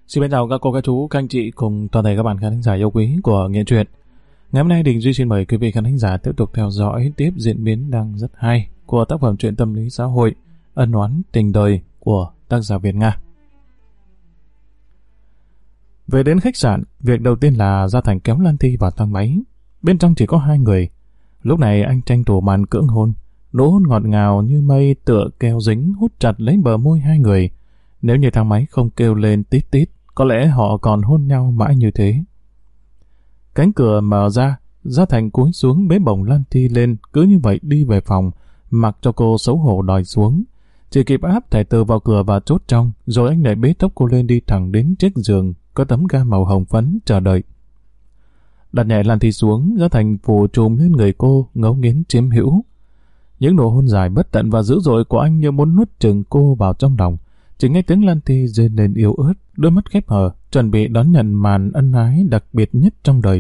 Xin chào các cô, các chú, các anh chị cùng toàn thể các bạn khán thính giả yêu quý của Nghệ Truyện. Ngày hôm nay Đình Duy xin mời quý vị khán thính giả tiếp tục theo dõi tiếp diễn biến đang rất hay của tác phẩm truyện tâm lý xã hội Ân oán tình đời của tác giả Việt Nga. Về đến khách sạn, việc đầu tiên là Gia Thành kéo Lan Thi vào thang máy. Bên trong chỉ có hai người. Lúc này anh tranh thủ màn cưỡng hôn, nụ hôn ngọt ngào như mây tựa keo dính hút chặt lấy bờ môi hai người. Nếu như thang máy không kêu lên tít tít, có lẽ họ còn hôn nhau mãi như thế. Cánh cửa mở ra, Gia Thành cúi xuống bế bổng Lan Thi lên, cứ như vậy đi về phòng, mặc cho cô xấu hổ đòi xuống. Chỉ kịp áp thẻ từ vào cửa và chốt trong, rồi anh lại bế tóc cô lên đi thẳng đến chiếc giường có tấm ga màu hồng phấn chờ đợi. Đặt nhẹ Lan Thi xuống, Gia Thành phủ trùm lên người cô, ngấu nghiến chiếm hữu. Những nụ hôn dài bất tận và dữ dội của anh như muốn nuốt chửng cô vào trong lòng. Chỉ nghe tiếng Lan Thi rên lên yếu ớt, đôi mắt khép hờ, chuẩn bị đón nhận màn ân ái đặc biệt nhất trong đời.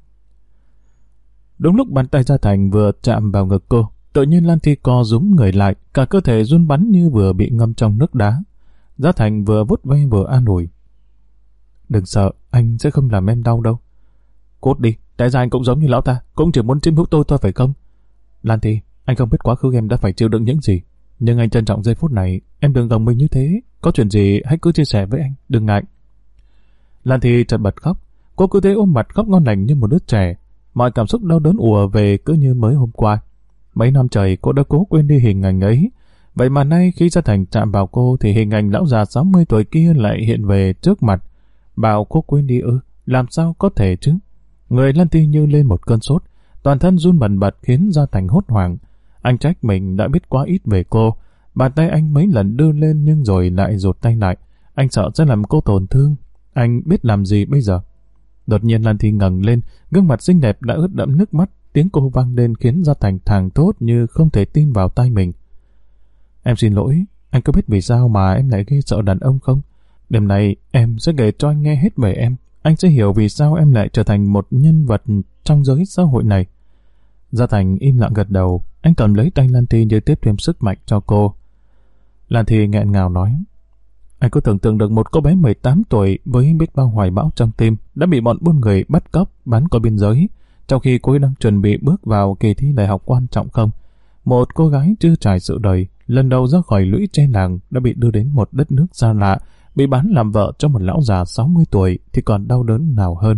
Đúng lúc bàn tay Gia Thành vừa chạm vào ngực cô, tự nhiên Lan Thi co rúm người lại, cả cơ thể run bắn như vừa bị ngâm trong nước đá. Gia Thành vừa vuốt ve vừa an ủi. Đừng sợ, anh sẽ không làm em đau đâu. Cút đi, tại ra anh cũng giống như lão ta, cũng chỉ muốn chiếm hữu tôi thôi phải không? Lan Thi, anh không biết quá khứ em đã phải chịu đựng những gì. Nhưng anh trân trọng giây phút này, em đừng gồng mình như thế. Có chuyện gì hãy cứ chia sẻ với anh, đừng ngại. Lan Thi chợt bật khóc. Cô cứ thế ôm mặt khóc ngon lành như một đứa trẻ. Mọi cảm xúc đau đớn ùa về cứ như mới hôm qua. Mấy năm trời cô đã cố quên đi hình ảnh ấy. Vậy mà nay khi Gia Thành chạm vào cô thì hình ảnh lão già 60 tuổi kia lại hiện về trước mặt. Bảo cô quên đi ư? Làm sao có thể chứ? Người Lan Thi như lên một cơn sốt, toàn thân run bần bật khiến Gia Thành hốt hoảng. Anh trách mình đã biết quá ít về cô. Bàn tay anh mấy lần đưa lên nhưng rồi lại rụt tay lại. Anh sợ sẽ làm cô tổn thương. Anh biết làm gì bây giờ? Đột nhiên Lan Thi ngẩng lên, gương mặt xinh đẹp đã ướt đẫm nước mắt. Tiếng cô vang lên khiến Gia Thành thảng thốt như không thể tin vào tai mình. Em xin lỗi, anh có biết vì sao mà em lại ghê sợ đàn ông không? Đêm nay em sẽ kể cho anh nghe hết về em. Anh sẽ hiểu vì sao em lại trở thành một nhân vật trong giới xã hội này. Gia Thành im lặng gật đầu. Anh cầm lấy tay Lan Thi như tiếp thêm sức mạnh cho cô. Lan Thi nghẹn ngào nói. Anh có tưởng tượng được một cô bé 18 tuổi với biết bao hoài bão trong tim đã bị bọn buôn người bắt cóc bán qua biên giới, trong khi cô ấy đang chuẩn bị bước vào kỳ thi đại học quan trọng không? Một cô gái chưa trải sự đời, lần đầu ra khỏi lũy tre làng đã bị đưa đến một đất nước xa lạ, bị bán làm vợ cho một lão già 60 tuổi thì còn đau đớn nào hơn.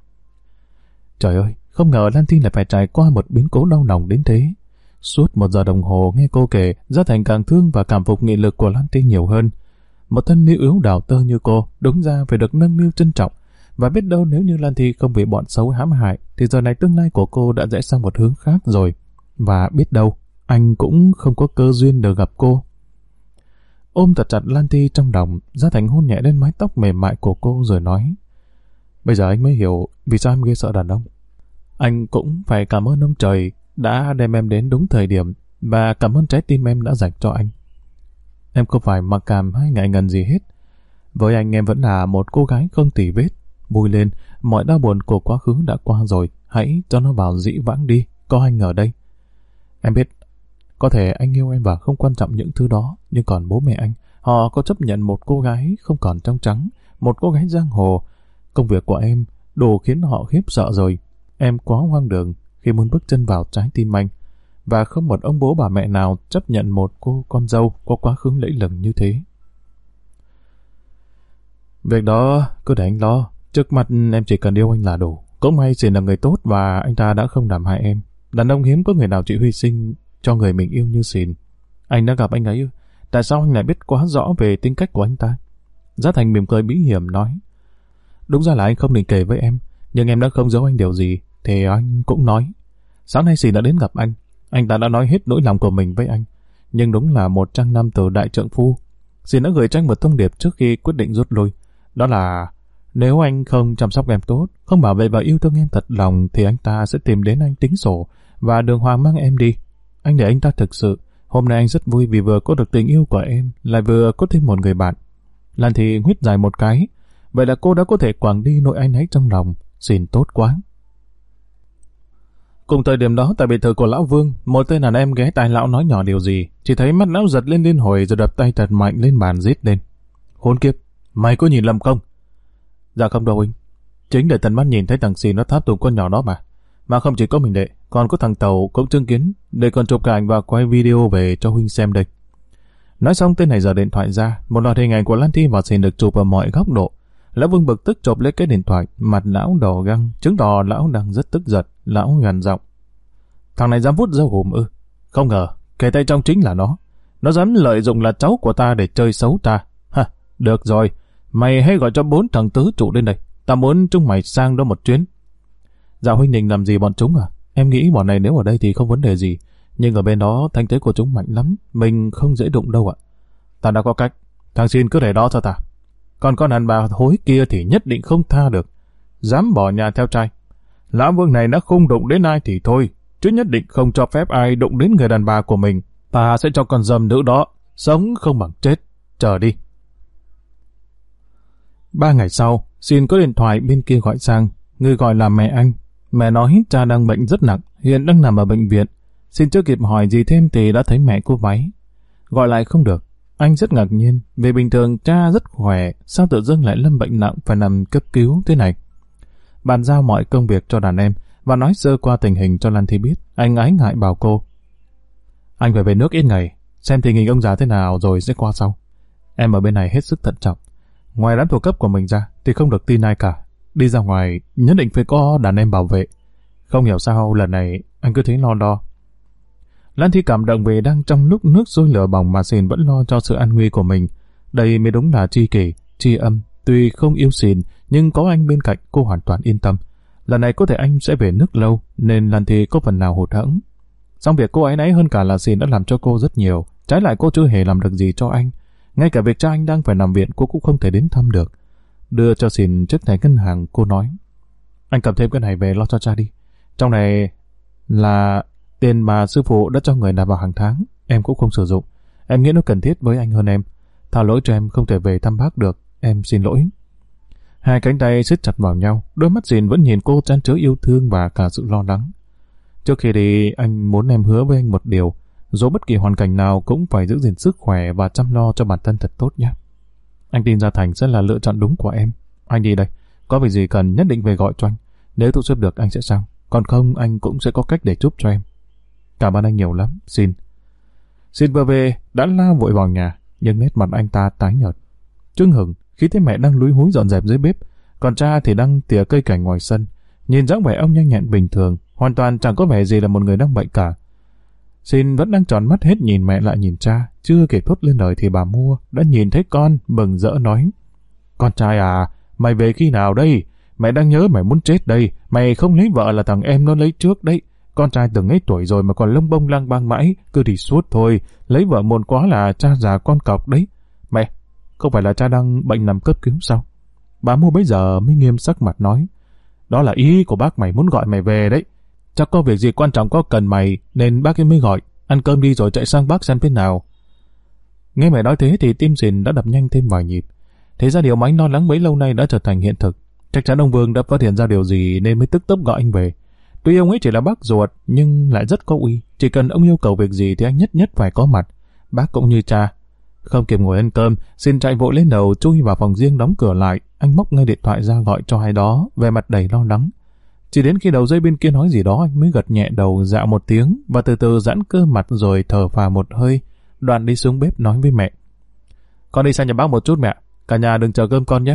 Trời ơi, không ngờ Lan Thi lại phải trải qua một biến cố đau lòng đến thế. Suốt 1 giờ đồng hồ nghe cô kể, Gia Thành càng thương và cảm phục nghị lực của Lan Thi nhiều hơn. Một thân nữ yếu đào tơ như cô, đúng ra phải được nâng niu trân trọng. Và biết đâu nếu như Lan Thi không bị bọn xấu hãm hại, thì giờ này tương lai của cô đã rẽ sang một hướng khác rồi. Và biết đâu, anh cũng không có cơ duyên được gặp cô. Ôm thật chặt Lan Thi trong lòng, Gia Thành hôn nhẹ lên mái tóc mềm mại của cô rồi nói. Bây giờ anh mới hiểu vì sao em ghê sợ đàn ông. Anh cũng phải cảm ơn ông trời đã đem em đến đúng thời điểm và cảm ơn trái tim em đã dành cho anh. Em không phải mặc cảm hay ngại ngần gì hết. Với anh em vẫn là một cô gái không tì vết. Vui lên, mọi đau buồn của quá khứ đã qua rồi, hãy cho nó vào dĩ vãng đi, có anh ở đây. Em biết, có thể anh yêu em và không quan trọng những thứ đó, nhưng còn bố mẹ anh, họ có chấp nhận một cô gái không còn trong trắng, một cô gái giang hồ. Công việc của em đủ khiến họ khiếp sợ rồi. Em quá hoang đường khi muốn bước chân vào trái tim anh, và không một ông bố bà mẹ nào chấp nhận một cô con dâu có quá khứ lẫy lừng như thế. Việc đó cứ để anh lo, trước mặt em chỉ cần yêu anh là đủ. Cũng may Xìn là người tốt và anh ta đã không làm hại em. Đàn ông hiếm có người nào chịu hy sinh cho người mình yêu như Xìn. Anh đã gặp anh ấy, tại sao anh lại biết quá rõ về tính cách của anh ta? Gia Thành mỉm cười bí hiểm nói. Đúng ra là anh không định kể với em, nhưng em đã không giấu anh điều gì, thì anh cũng nói. Sáng nay Xìn đã đến gặp anh ta đã nói hết nỗi lòng của mình với anh. Nhưng đúng là 100 năm từ đại trượng phu. Xìn đã gửi cho anh một thông điệp trước khi quyết định rút lui. Đó là nếu anh không chăm sóc em tốt, không bảo vệ và yêu thương em thật lòng, thì anh ta sẽ tìm đến anh tính sổ và đường hoàng mang em đi. Anh để anh ta thực sự. Hôm nay anh rất vui vì vừa có được tình yêu của em, lại vừa có thêm một người bạn. Lan Thi huýt dài một cái. Vậy là cô đã có thể quàng đi nỗi áy náy trong lòng. Xìn tốt quá. Cùng thời điểm đó tại biệt thự của lão Vương, một tên đàn em ghé tai lão nói nhỏ điều gì, chỉ thấy mắt lão giật lên liên hồi rồi đập tay thật mạnh lên bàn rít lên. Khốn kiếp, mày có nhìn lầm không? Dạ không đâu huynh. Chính để tận mắt nhìn thấy thằng Xin nó tháp tùng con nhỏ đó mà. Mà không chỉ có mình đệ, còn có thằng Tàu cũng chứng kiến, để còn chụp cả ảnh và quay video về cho huynh xem đây. Nói xong tên này giở điện thoại ra, một loạt hình ảnh của Lan Thi và Xin được chụp ở mọi góc độ. Lão Vương bực tức chộp lấy cái điện thoại, mặt lão đỏ găng, chứng tỏ lão đang rất tức giận. Lão gằn giọng: thằng này dám vút dao hùm ư? Không ngờ kẻ tay trong chính là nó. Nó dám lợi dụng là cháu của ta để chơi xấu ta. Ha, được rồi, mày hãy gọi cho 4 thằng tứ trụ lên đây. Ta muốn chúng mày sang đó một chuyến. Dạ huynh định làm gì bọn chúng à? Em nghĩ bọn này nếu ở đây thì không vấn đề gì, nhưng ở bên đó thanh thế của chúng mạnh lắm, mình không dễ đụng đâu ạ. Ta đã có cách, thằng Xin cứ để đó cho ta. Còn con đàn bà hối kia thì nhất định không tha được. Dám bỏ nhà theo trai. Lão Vương này đã không đụng đến ai thì thôi, chứ nhất định không cho phép ai đụng đến người đàn bà của mình. Ta sẽ cho con dâm nữ đó sống không bằng chết. Chờ đi. 3 ngày sau, Xin có điện thoại bên kia gọi sang. Người gọi là mẹ anh. Mẹ nói cha đang bệnh rất nặng, hiện đang nằm ở bệnh viện. Xin chưa kịp hỏi gì thêm thì đã thấy mẹ cô váy. Gọi lại không được. Anh rất ngạc nhiên, vì bình thường cha rất khỏe, sao tự dưng lại lâm bệnh nặng phải nằm cấp cứu thế này. Bàn giao mọi công việc cho đàn em và nói sơ qua tình hình cho Lan Thi biết. Anh ái ngại bảo cô: anh phải về nước ít ngày, xem tình hình ông già thế nào rồi sẽ qua sau. Em ở bên này hết sức thận trọng. Ngoài đám thuộc cấp của mình ra thì không được tin ai cả. Đi ra ngoài nhất định phải có đàn em bảo vệ. Không hiểu sao lần này anh cứ thấy lo lo. Lan Thi cảm động vì đang trong lúc nước sôi lửa bỏng mà Xin vẫn lo cho sự an nguy của mình. Đây mới đúng là tri kỷ, tri âm. Tuy không yêu Xin, nhưng có anh bên cạnh cô hoàn toàn yên tâm. Lần này có thể anh sẽ về nước lâu, nên Lan Thi có phần nào hụt hẫng. Song việc cô ấy nấy hơn cả là Xin đã làm cho cô rất nhiều. Trái lại cô chưa hề làm được gì cho anh. Ngay cả việc cha anh đang phải nằm viện cô cũng không thể đến thăm được. Đưa cho Xin chiếc thẻ ngân hàng, cô nói: anh cầm thêm cái này về lo cho cha đi. Trong này là tiền mà sư phụ đã cho người nạp vào hàng tháng, em cũng không sử dụng. Em nghĩ nó cần thiết với anh hơn em. Tha lỗi cho em không thể về thăm bác được, em xin lỗi. Hai cánh tay siết chặt vào nhau, đôi mắt Xin vẫn nhìn cô chan chứa yêu thương và cả sự lo lắng. Trước khi đi, anh muốn em hứa với anh một điều, dù bất kỳ hoàn cảnh nào cũng phải giữ gìn sức khỏe và chăm lo cho bản thân thật tốt nhé. Anh tin Gia Thành sẽ là lựa chọn đúng của em. Anh đi đây, có việc gì cần nhất định về gọi cho anh. Nếu thu xếp được anh sẽ sang, còn không anh cũng sẽ có cách để giúp cho em. Cảm ơn anh nhiều lắm, Xin. Xin vừa về đã lao vội vào nhà, nhưng nét mặt anh ta tái nhợt. Trương Hừng khi thấy mẹ đang lúi húi dọn dẹp dưới bếp, còn cha thì đang tỉa cây cảnh ngoài sân. Nhìn dáng vẻ ông nhanh nhẹn bình thường, hoàn toàn chẳng có vẻ gì là một người đang bệnh cả. Xin vẫn đang tròn mắt hết nhìn mẹ lại nhìn cha, chưa kịp thốt lên lời thì bà Mua đã nhìn thấy con, mừng rỡ nói: con trai à, mày về khi nào đây? Mẹ đang nhớ mày muốn chết đây, mày không lấy vợ là thằng em nó lấy trước đấy. Con trai từng ấy tuổi rồi mà còn lông bông lang bang mãi, cứ đi suốt thôi, lấy vợ muộn quá là cha già con cọc đấy. Mẹ, không phải là cha đang bệnh nằm cấp cứu sao? Bà Mua bấy giờ mới nghiêm sắc mặt nói: đó là ý của bác mày muốn gọi mày về đấy. Chắc có việc gì quan trọng có cần mày nên bác ấy mới gọi. Ăn cơm đi rồi chạy sang bác xem thế nào. Nghe mẹ nói thế thì tim Xin đã đập nhanh thêm vài nhịp. Thế ra điều mà anh lo lắng bấy lâu nay đã trở thành hiện thực. Chắc chắn ông Vương đã phát hiện ra điều gì nên mới tức tốc gọi anh về. Tuy ông ấy chỉ là bác ruột nhưng lại rất có uy. Chỉ cần ông yêu cầu việc gì thì anh nhất nhất phải có mặt. Bác cũng như cha. Không kịp ngồi ăn cơm, Xin chạy vội lên lầu chui vào phòng riêng đóng cửa lại. Anh móc ngay điện thoại ra gọi cho ai đó, vẻ mặt đầy lo lắng. Chỉ đến khi đầu dây bên kia nói gì đó anh mới gật nhẹ đầu dạo một tiếng và từ từ giãn cơ mặt rồi thở phào một hơi. Đoạn đi xuống bếp nói với mẹ: con đi sang nhà bác một chút mẹ, cả nhà đừng chờ cơm con nhé.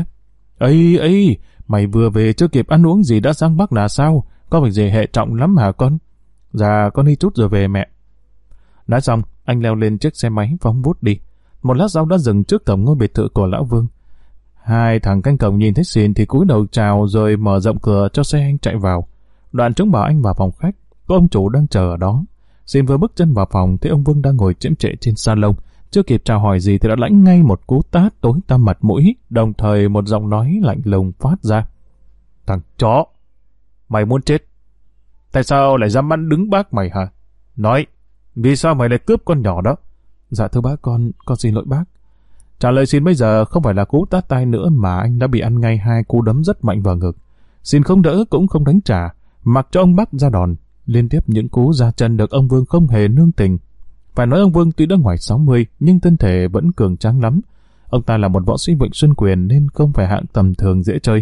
Ấy, mày vừa về chưa kịp ăn uống gì đã sang Bắc là sao? Có việc gì hệ trọng lắm hả con? Dạ con đi chút rồi về mẹ. Nói xong anh leo lên chiếc xe máy phóng vút đi. Một lát sau đã dừng trước cổng ngôi biệt thự của lão Vương. Hai thằng canh cổng nhìn thấy Xin thì cúi đầu chào rồi mở rộng cửa cho xe anh chạy vào. Đoạn chúng bảo anh vào phòng khách, có ông chủ đang chờ ở đó. Xin vừa bước chân vào phòng thấy ông Vương đang ngồi chễm chệ trên salon. Chưa kịp chào hỏi gì thì đã lãnh ngay một cú tát tối tăm mặt mũi, đồng thời một giọng nói lạnh lùng phát ra: thằng chó, mày muốn chết? Tại sao lại dám bắn đứng bác mày hả? Nói, vì sao mày lại cướp con nhỏ đó? Dạ thưa bác, con xin lỗi bác. Trả lời Xin bây giờ không phải là cú tát tay nữa mà anh đã bị ăn ngay hai cú đấm rất mạnh vào ngực. Xin không đỡ cũng không đánh trả, mặc cho ông bắt ra đòn. Liên tiếp những cú ra chân được ông Vương không hề nương tình. Phải nói ông Vương tuy đã ngoài 60 nhưng thân thể vẫn cường tráng lắm. Ông ta là một võ sĩ Vịnh Xuân Quyền nên không phải hạng tầm thường dễ chơi.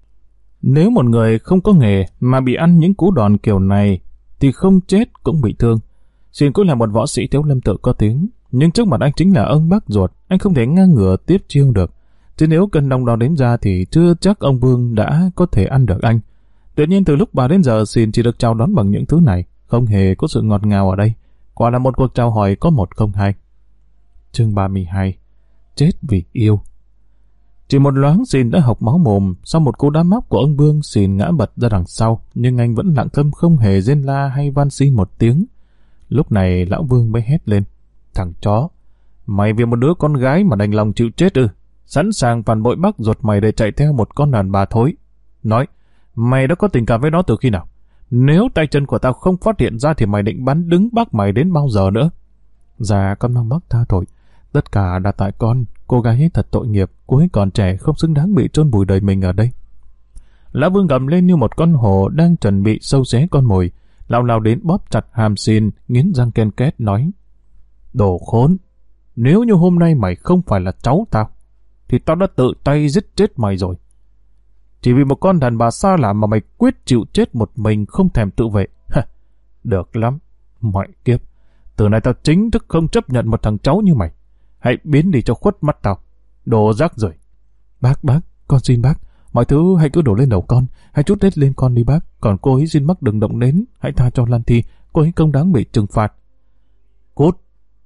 Nếu một người không có nghề mà bị ăn những cú đòn kiểu này thì không chết cũng bị thương. Xin cũng là một võ sĩ Tiếu Lâm tự có tiếng, nhưng trước mặt anh chính là ông bác ruột, anh không thể ngang ngửa tiếp chiêu được. Chứ nếu cân đong đo đếm ra thì chưa chắc ông Vương đã có thể ăn được anh. Tuy nhiên từ lúc bà đến giờ xin chỉ được chào đón bằng những thứ này, không hề có sự ngọt ngào ở đây. Quả là một cuộc chào hỏi có một không hai. Chương 32. Chết vì yêu. Chỉ một loáng Xin đã hộc máu mồm. Sau một cú đá móc của ông Vương, Xin ngã bật ra đằng sau, nhưng anh vẫn lặng thinh không hề rên la hay van xin một tiếng. Lúc này lão Vương mới hét lên: Thằng chó, mày vì một đứa con gái mà đành lòng chịu chết ư? Sẵn sàng phản bội bác ruột mày để chạy theo một con đàn bà thối. Nói, mày đã có tình cảm với nó từ khi nào? Nếu tay chân của tao không phát hiện ra thì mày định bắn đứng bác mày đến bao giờ nữa? Dạ con mong bác tha tội. Tất cả đã tại con. Cô gái ấy thật tội nghiệp. Cô ấy còn trẻ không xứng đáng bị chôn vùi đời mình ở đây. Lão Vương gầm lên như một con hổ đang chuẩn bị sâu xé con mồi. Lão lao đến bóp chặt hàm Xin, nghiến răng ken két nói: Đồ khốn! Nếu như hôm nay mày không phải là cháu tao thì tao đã tự tay giết chết mày rồi. Chỉ vì một con đàn bà xa lạ mà mày quyết chịu chết một mình không thèm tự vệ. Được lắm. Mọi kiếp, từ nay tao chính thức không chấp nhận một thằng cháu như mày. Hãy biến đi cho khuất mắt tao. Đồ rác rưởi. Bác, con xin bác. Mọi thứ hãy cứ đổ lên đầu con. Hãy trút hết lên con đi bác. Còn cô ấy xin bác đừng động đến. Hãy tha cho Lan Thi. Cô ấy không đáng bị trừng phạt. Cút.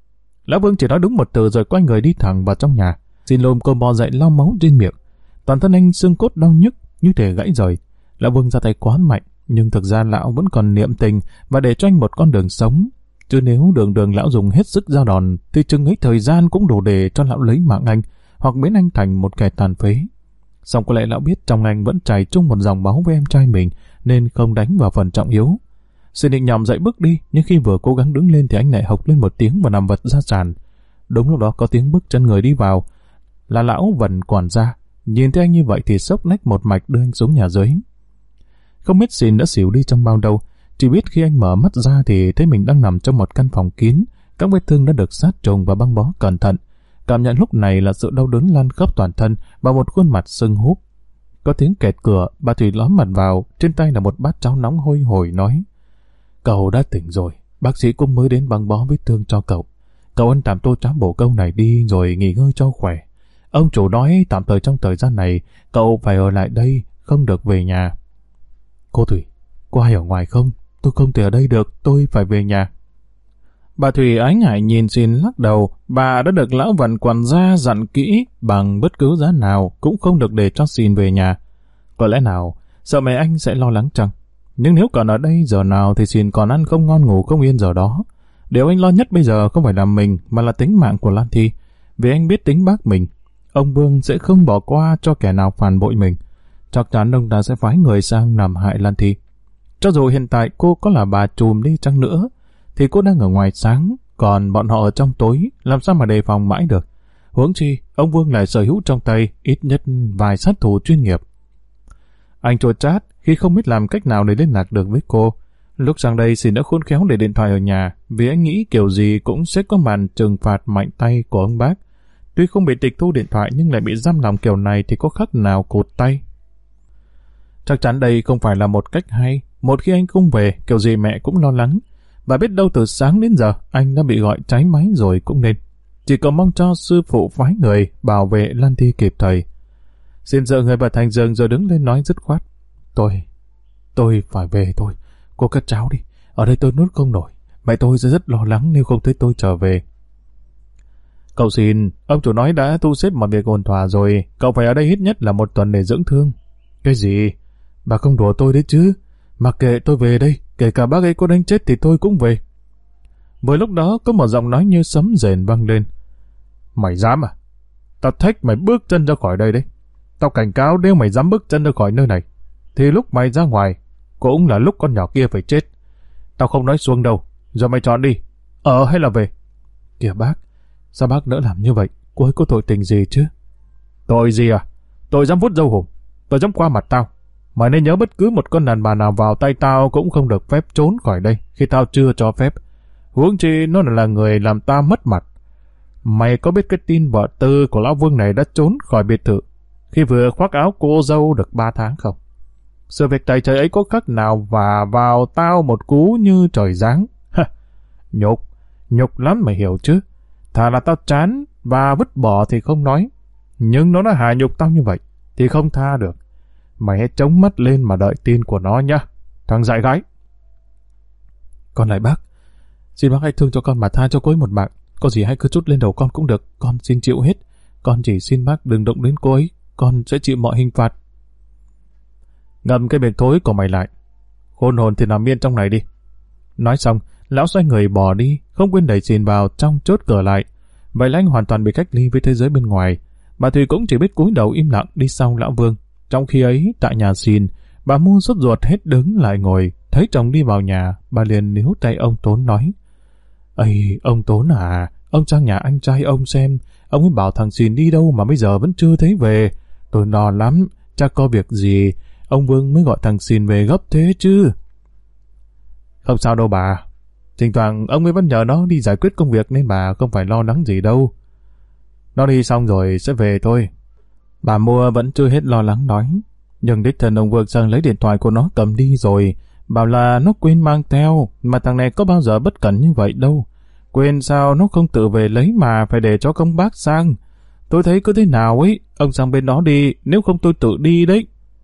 Lão Vương chỉ nói đúng một từ rồi quay người đi thẳng vào trong nhà. Xin lồm cồm bò dậy lau máu trên miệng. Toàn thân anh xương cốt đau nhức như thể gãy rời. Lão Vương ra tay quá mạnh, nhưng thực ra lão vẫn còn niệm tình và để cho anh một con đường sống. Chứ nếu đường lão dùng hết sức ra đòn thì chừng ấy thời gian cũng đủ để cho lão lấy mạng anh hoặc biến anh thành một kẻ tàn phế. Song có lẽ lão biết trong anh vẫn chảy chung một dòng máu với em trai mình nên không đánh vào phần trọng yếu. Xin định nhòm dậy bước đi, nhưng khi vừa cố gắng đứng lên thì anh lại hộc lên một tiếng và nằm vật ra sàn. Đúng lúc đó có tiếng bước chân người đi vào. Là lão Vần quản gia. Nhìn thấy anh như vậy thì sốc nách một mạch đưa anh xuống nhà dưới. Không biết Xin đã xỉu đi trong bao lâu, chỉ biết khi anh mở mắt ra thì thấy mình đang nằm trong một căn phòng kín, các vết thương đã được sát trùng và băng bó cẩn thận. Cảm nhận lúc này là sự đau đớn lan khắp toàn thân và một khuôn mặt sưng húp. Có tiếng kẹt cửa, bà Thủy lóm mặt vào, trên tay là một bát cháo nóng hôi hổi nói: Cậu đã tỉnh rồi, bác sĩ cũng mới đến băng bó vết thương cho cậu. Cậu ăn tạm tô cháo bổ câu này đi rồi nghỉ ngơi cho khỏe. Ông chủ nói tạm thời trong thời gian này cậu phải ở lại đây, không được về nhà. Cô Thủy, có ai ở ngoài không? Tôi không thể ở đây được, tôi phải về nhà. Bà Thủy ái ngại nhìn Xin lắc đầu. Bà đã được lão Vần quản gia dặn kỹ bằng bất cứ giá nào cũng không được để cho Xin về nhà. Có lẽ nào sợ mẹ anh sẽ lo lắng chăng? Nhưng nếu còn ở đây giờ nào thì Xin còn ăn không ngon ngủ không yên giờ đó. Điều anh lo nhất bây giờ không phải là mình mà là tính mạng của Lan Thi. Vì anh biết tính bác mình, ông Vương sẽ không bỏ qua cho kẻ nào phản bội mình. Chắc chắn ông ta sẽ phái người sang làm hại Lan Thi. Cho dù hiện tại cô có là bà trùm đi chăng nữa, thì cô đang ở ngoài sáng, còn bọn họ ở trong tối, làm sao mà đề phòng mãi được. Huống chi, ông Vương lại sở hữu trong tay ít nhất vài sát thủ chuyên nghiệp. Anh chua chát khi không biết làm cách nào để liên lạc được với cô. Lúc sang đây Xin đã khôn khéo để điện thoại ở nhà, vì anh nghĩ kiểu gì cũng sẽ có màn trừng phạt mạnh tay của ông bác. Tuy không bị tịch thu điện thoại nhưng lại bị giam lòng kiểu này thì có khác nào cụt tay. Chắc chắn đây không phải là một cách hay. Một khi anh không về, kiểu gì mẹ cũng lo lắng. Và biết đâu từ sáng đến giờ anh đã bị gọi cháy máy rồi cũng nên. Chỉ cầu mong cho sư phụ phái người bảo vệ Lan Thi kịp thời. Xin dựa người vào thành giường rồi đứng lên nói dứt khoát: Tôi phải về thôi. Cô cất cháo đi. Ở đây tôi nuốt không nổi. Mẹ tôi sẽ rất lo lắng nếu không thấy tôi trở về. Cậu Xin, ông chủ nói đã thu xếp mọi việc ổn thỏa rồi. Cậu phải ở đây ít nhất là 1 tuần để dưỡng thương. Cái gì? Bà không đùa tôi đấy chứ. Mặc kệ tôi về đây, kể cả bác ấy có đánh chết thì tôi cũng về. Vừa lúc đó có một giọng nói như sấm rền vang lên. Mày dám à? Tao thách mày bước chân ra khỏi đây đấy. Tao cảnh cáo nếu mày dám bước chân ra khỏi nơi này, thì lúc mày ra ngoài, cũng là lúc con nhỏ kia phải chết. Tao không nói xuông đâu. Giờ mày chọn đi. Ở hay là về? Kìa bác, sao bác nỡ làm như vậy? Cô ấy có tội tình gì chứ? Tội gì à? Tội dám vuốt râu hùm. Tội dám qua mặt tao. Mày nên nhớ bất cứ một con đàn bà nào vào tay tao cũng không được phép trốn khỏi đây khi tao chưa cho phép. Huống chi nó là người làm tao mất mặt. Mày có biết cái tin vợ Tư của lão Vương này đã trốn khỏi biệt thự khi vừa khoác áo cô dâu được 3 tháng không? Sự việc tày trời ấy có khác nào và vào tao một cú như trời giáng. Nhục lắm mày hiểu chứ. Thà là tao chán và vứt bỏ thì không nói. Nhưng nó đã hại nhục tao như vậy thì không tha được. Mày hãy chống mắt lên mà đợi tin của nó nhá, thằng dại gái. Con lại bác. Xin bác hãy thương cho con mà tha cho cô ấy một mạng. Có gì hãy cứ trút lên đầu con cũng được. Con xin chịu hết. Con chỉ xin bác đừng động đến cô ấy. Con sẽ chịu mọi hình phạt. Ngậm cái miệng thối của mày lại. Khôn hồn thì nằm yên trong này đi. Nói xong, lão xoay người bỏ đi, không quên đẩy Xìn vào trong, chốt cửa lại. Vậy là anh hoàn toàn bị cách ly với thế giới bên ngoài. Bà Thùy cũng chỉ biết cúi đầu im lặng đi sau lão Vương. Trong khi ấy, tại nhà Xìn, bà Muôn sốt ruột hết đứng lại ngồi. Thấy chồng đi vào nhà, bà liền níu tay ông Tốn nói: "Ây, ông Tốn à, ông sang nhà anh trai ông xem, ông ấy bảo thằng Xìn đi đâu mà bây giờ vẫn chưa thấy về. Tôi lo lắm, chắc có việc gì, ông Vương mới gọi thằng Xìn về gấp thế chứ." "Không sao đâu bà, thỉnh thoảng ông ấy vẫn nhờ nó đi giải quyết công việc nên bà không phải lo lắng gì đâu. Nó đi xong rồi sẽ về thôi." Bà Mua vẫn chưa hết lo lắng nói. Nhưng đích thân ông Vương sang lấy điện thoại của nó cầm đi rồi, bảo là nó quên mang theo, mà thằng này có bao giờ bất cẩn như vậy đâu. Quên sao nó không tự về lấy mà phải để cho công bác sang. Tôi thấy cứ thế nào ấy, ông sang bên đó đi, nếu không tôi tự đi đấy.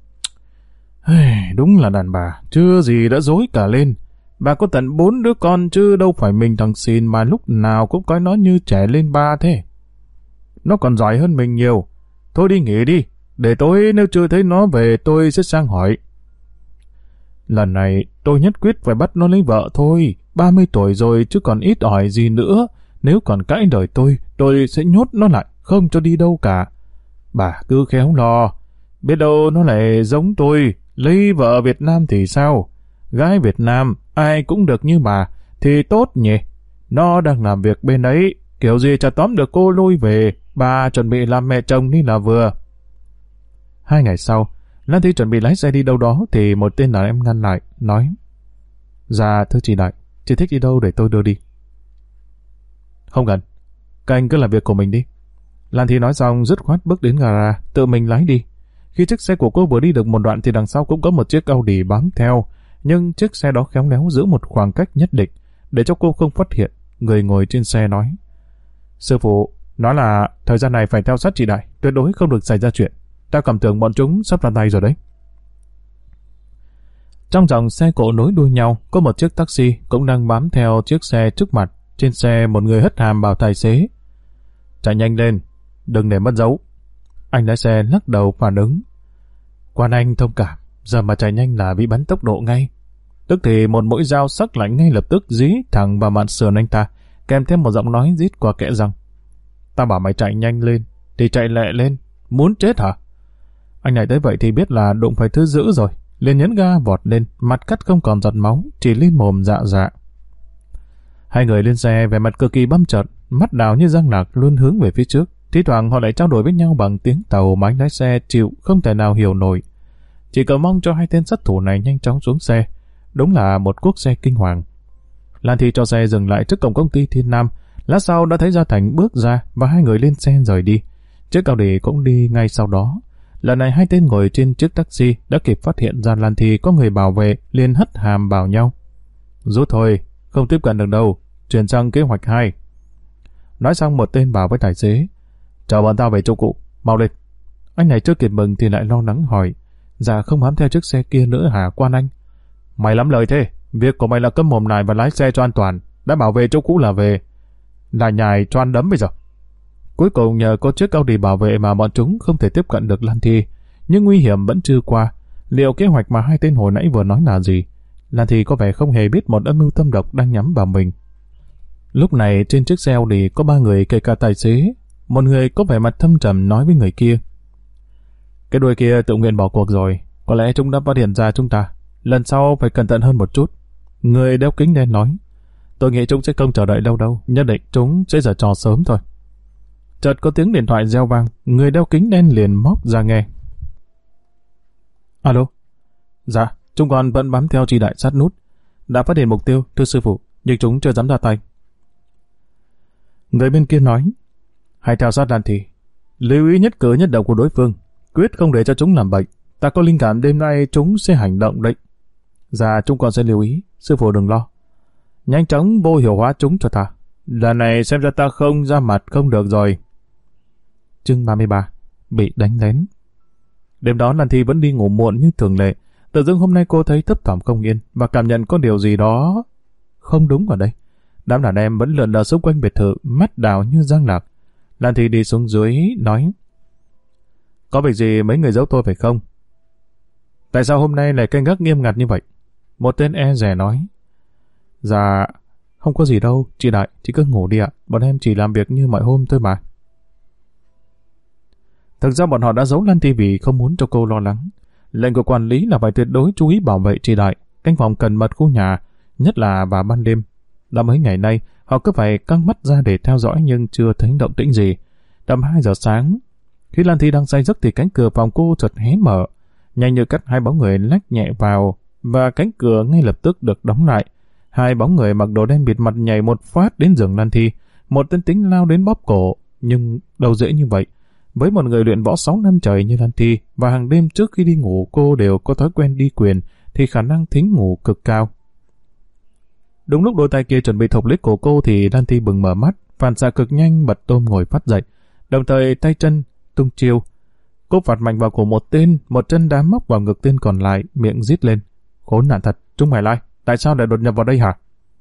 Đúng là đàn bà, chưa gì đã dối cả lên. Bà có tận 4 đứa con chứ đâu phải mình thằng Xìn mà lúc nào cũng coi nó như trẻ lên 3 thế. Nó còn giỏi hơn mình nhiều. Thôi đi nghỉ đi, để tối nếu chưa thấy nó về tôi sẽ sang hỏi. Lần này tôi nhất quyết phải bắt nó lấy vợ thôi. 30 tuổi rồi chứ còn ít ỏi gì nữa. Nếu còn cãi đời tôi sẽ nhốt nó lại, không cho đi đâu cả. Bà cứ khéo lo. Biết đâu nó lại giống tôi, lấy vợ Việt Nam thì sao? Gái Việt Nam ai cũng được như bà thì tốt nhỉ. Nó đang làm việc bên ấy, kiểu gì chả tóm được cô lôi về. Bà chuẩn bị làm mẹ chồng đi là vừa. 2 ngày sau, Lan Thi chuẩn bị lái xe đi đâu đó thì một tên đàn em ngăn lại, nói: "Dạ thưa chị Đại, chị thích đi đâu để tôi đưa đi." "Không cần, các anh cứ làm việc của mình đi." Lan Thi nói xong dứt khoát bước đến gara, tự mình lái đi. Khi chiếc xe của cô vừa đi được một đoạn thì đằng sau cũng có một chiếc Audi bám theo, nhưng chiếc xe đó khéo léo giữ một khoảng cách nhất định để cho cô không phát hiện. Người ngồi trên xe nói: "Sư phụ nói là thời gian này phải theo sát chị Đại, tuyệt đối không được xảy ra chuyện. Ta cảm tưởng bọn chúng sắp ra tay rồi đấy." Trong dòng xe cộ nối đuôi nhau, có một chiếc taxi cũng đang bám theo chiếc xe trước mặt. Trên xe một người hất hàm bảo tài xế: "Chạy nhanh lên, đừng để mất dấu." Anh lái xe lắc đầu phản ứng: "Quan anh thông cảm, giờ mà chạy nhanh là bị bắn tốc độ ngay." Tức thì một mũi dao sắc lạnh ngay lập tức dí thẳng vào mặt sườn anh ta, kèm thêm một giọng nói rít qua kẽ răng: "Ta bảo mày chạy nhanh lên thì chạy lẹ lên, muốn chết hả?" Anh này tới vậy thì biết là đụng phải thứ dữ rồi, liền nhấn ga vọt lên, mặt cắt không còn giọt máu, chỉ lên mồm dạ dạ. Hai người lên xe vẻ mặt cực kỳ băm trợn, mắt đào như răng lạc luôn hướng về phía trước. Thi thoảng họ lại trao đổi với nhau bằng tiếng Tàu mà anh lái xe chịu không thể nào hiểu nổi. Chỉ cầu mong cho hai tên sát thủ này nhanh chóng xuống xe. Đúng là một cuốc xe kinh hoàng. Lan Thi cho xe dừng lại trước cổng công ty Thiên Nam. Lát sau đã thấy Gia Thành bước ra và hai người lên xe rời đi. Chiếc Audi cũng đi ngay sau đó. Lần này hai tên ngồi trên chiếc taxi đã kịp phát hiện ra Lan Thi có người bảo vệ, liền hất hàm bảo nhau: "Rút thôi, không tiếp cận được đâu, chuyển sang kế hoạch 2. Nói xong một tên bảo với tài xế: "Chờ bọn tao về chỗ cũ, mau lên." Anh này chưa kịp mừng thì lại lo lắng hỏi: "Dạ không bám theo chiếc xe kia nữa hả quan anh?" "Mày lắm lời thế, việc của mày là câm mồm này và lái xe cho an toàn, đã bảo vệ chỗ cũ là về, là nhài cho ăn đấm bây giờ." Cuối cùng nhờ có chiếc Audi bảo vệ mà bọn chúng không thể tiếp cận được Lan Thi, nhưng nguy hiểm vẫn chưa qua. Liệu kế hoạch mà hai tên hồi nãy vừa nói là gì? Lan Thi có vẻ không hề biết một âm mưu thâm độc đang nhắm vào mình. Lúc này trên chiếc xe Audi có 3 người kể cả tài xế. Một người có vẻ mặt thâm trầm nói với người kia: "Cái đuôi kia tự nguyện bỏ cuộc rồi, có lẽ chúng đã phát hiện ra chúng ta. Lần sau phải cẩn thận hơn một chút." Người đeo kính đen nói: "Tôi nghĩ chúng sẽ không chờ đợi lâu đâu, nhất định chúng sẽ giở trò sớm thôi." Chợt có tiếng điện thoại reo vang, người đeo kính đen liền móc ra nghe. "Alo." "Dạ, chúng con vẫn bám theo chị Đại sát nút. Đã phát hiện mục tiêu, thưa sư phụ, nhưng chúng chưa dám ra tay." Người bên kia nói: Hãy theo sát Lan Thi, lưu ý nhất cử nhất động của đối phương, quyết không để cho chúng làm bệnh. Ta có linh cảm đêm nay chúng sẽ hành động đấy. Dạ, chúng con sẽ lưu ý, sư phụ đừng lo. Nhanh chóng vô hiệu hóa chúng cho ta. Lần này xem ra ta không ra mặt không được rồi. Chương 33. Bị đánh lén. Đêm đó Lan Thi vẫn đi ngủ muộn như thường lệ. Tự dưng hôm nay cô thấy thấp thỏm không yên và cảm nhận có điều gì đó không đúng ở đây. Đám đàn em vẫn lượn lờ xung quanh biệt thự, mắt đào như giang lạc. Lan Thi đi xuống dưới nói: có việc gì mấy người giấu tôi phải không? Tại sao hôm nay lại canh gác nghiêm ngặt như vậy? Một tên e dè nói: dạ, không có gì đâu, chị Đại, chị cứ ngủ đi ạ, bọn em chỉ làm việc như mọi hôm thôi mà. Thực ra bọn họ đã giấu Lan Thi vì không muốn cho cô lo lắng. Lệnh của quản lý là phải tuyệt đối chú ý bảo vệ chị Đại, canh phòng cẩn mật khu nhà, nhất là vào ban đêm. Đã mấy ngày nay, họ cứ phải căng mắt ra để theo dõi nhưng chưa thấy động tĩnh gì. Tầm 2 giờ sáng, khi Lan Thi đang say giấc thì cánh cửa phòng cô chợt hé mở. Nhanh như cắt, hai bóng người lách nhẹ vào và cánh cửa ngay lập tức được đóng lại. Hai bóng người mặc đồ đen bịt mặt nhảy một phát đến giường Lan Thi. Một tên tính lao đến bóp cổ, nhưng đâu dễ như vậy. Với một người luyện võ 6 năm trời như Lan Thi, và hàng đêm trước khi đi ngủ cô đều có thói quen đi quyền, thì khả năng thính ngủ cực cao. Đúng lúc đôi tay kia chuẩn bị thộp lấy cổ cô thì Lan Thi bừng mở mắt, phản xạ cực nhanh bật tôm ngồi phát dậy, đồng thời tay chân tung chiêu. Cô phạt mạnh vào cổ một tên, một chân đá móc vào ngực tên còn lại, miệng rít lên: khốn nạn thật, chúng mày lai, tại sao lại đột nhập vào đây hả?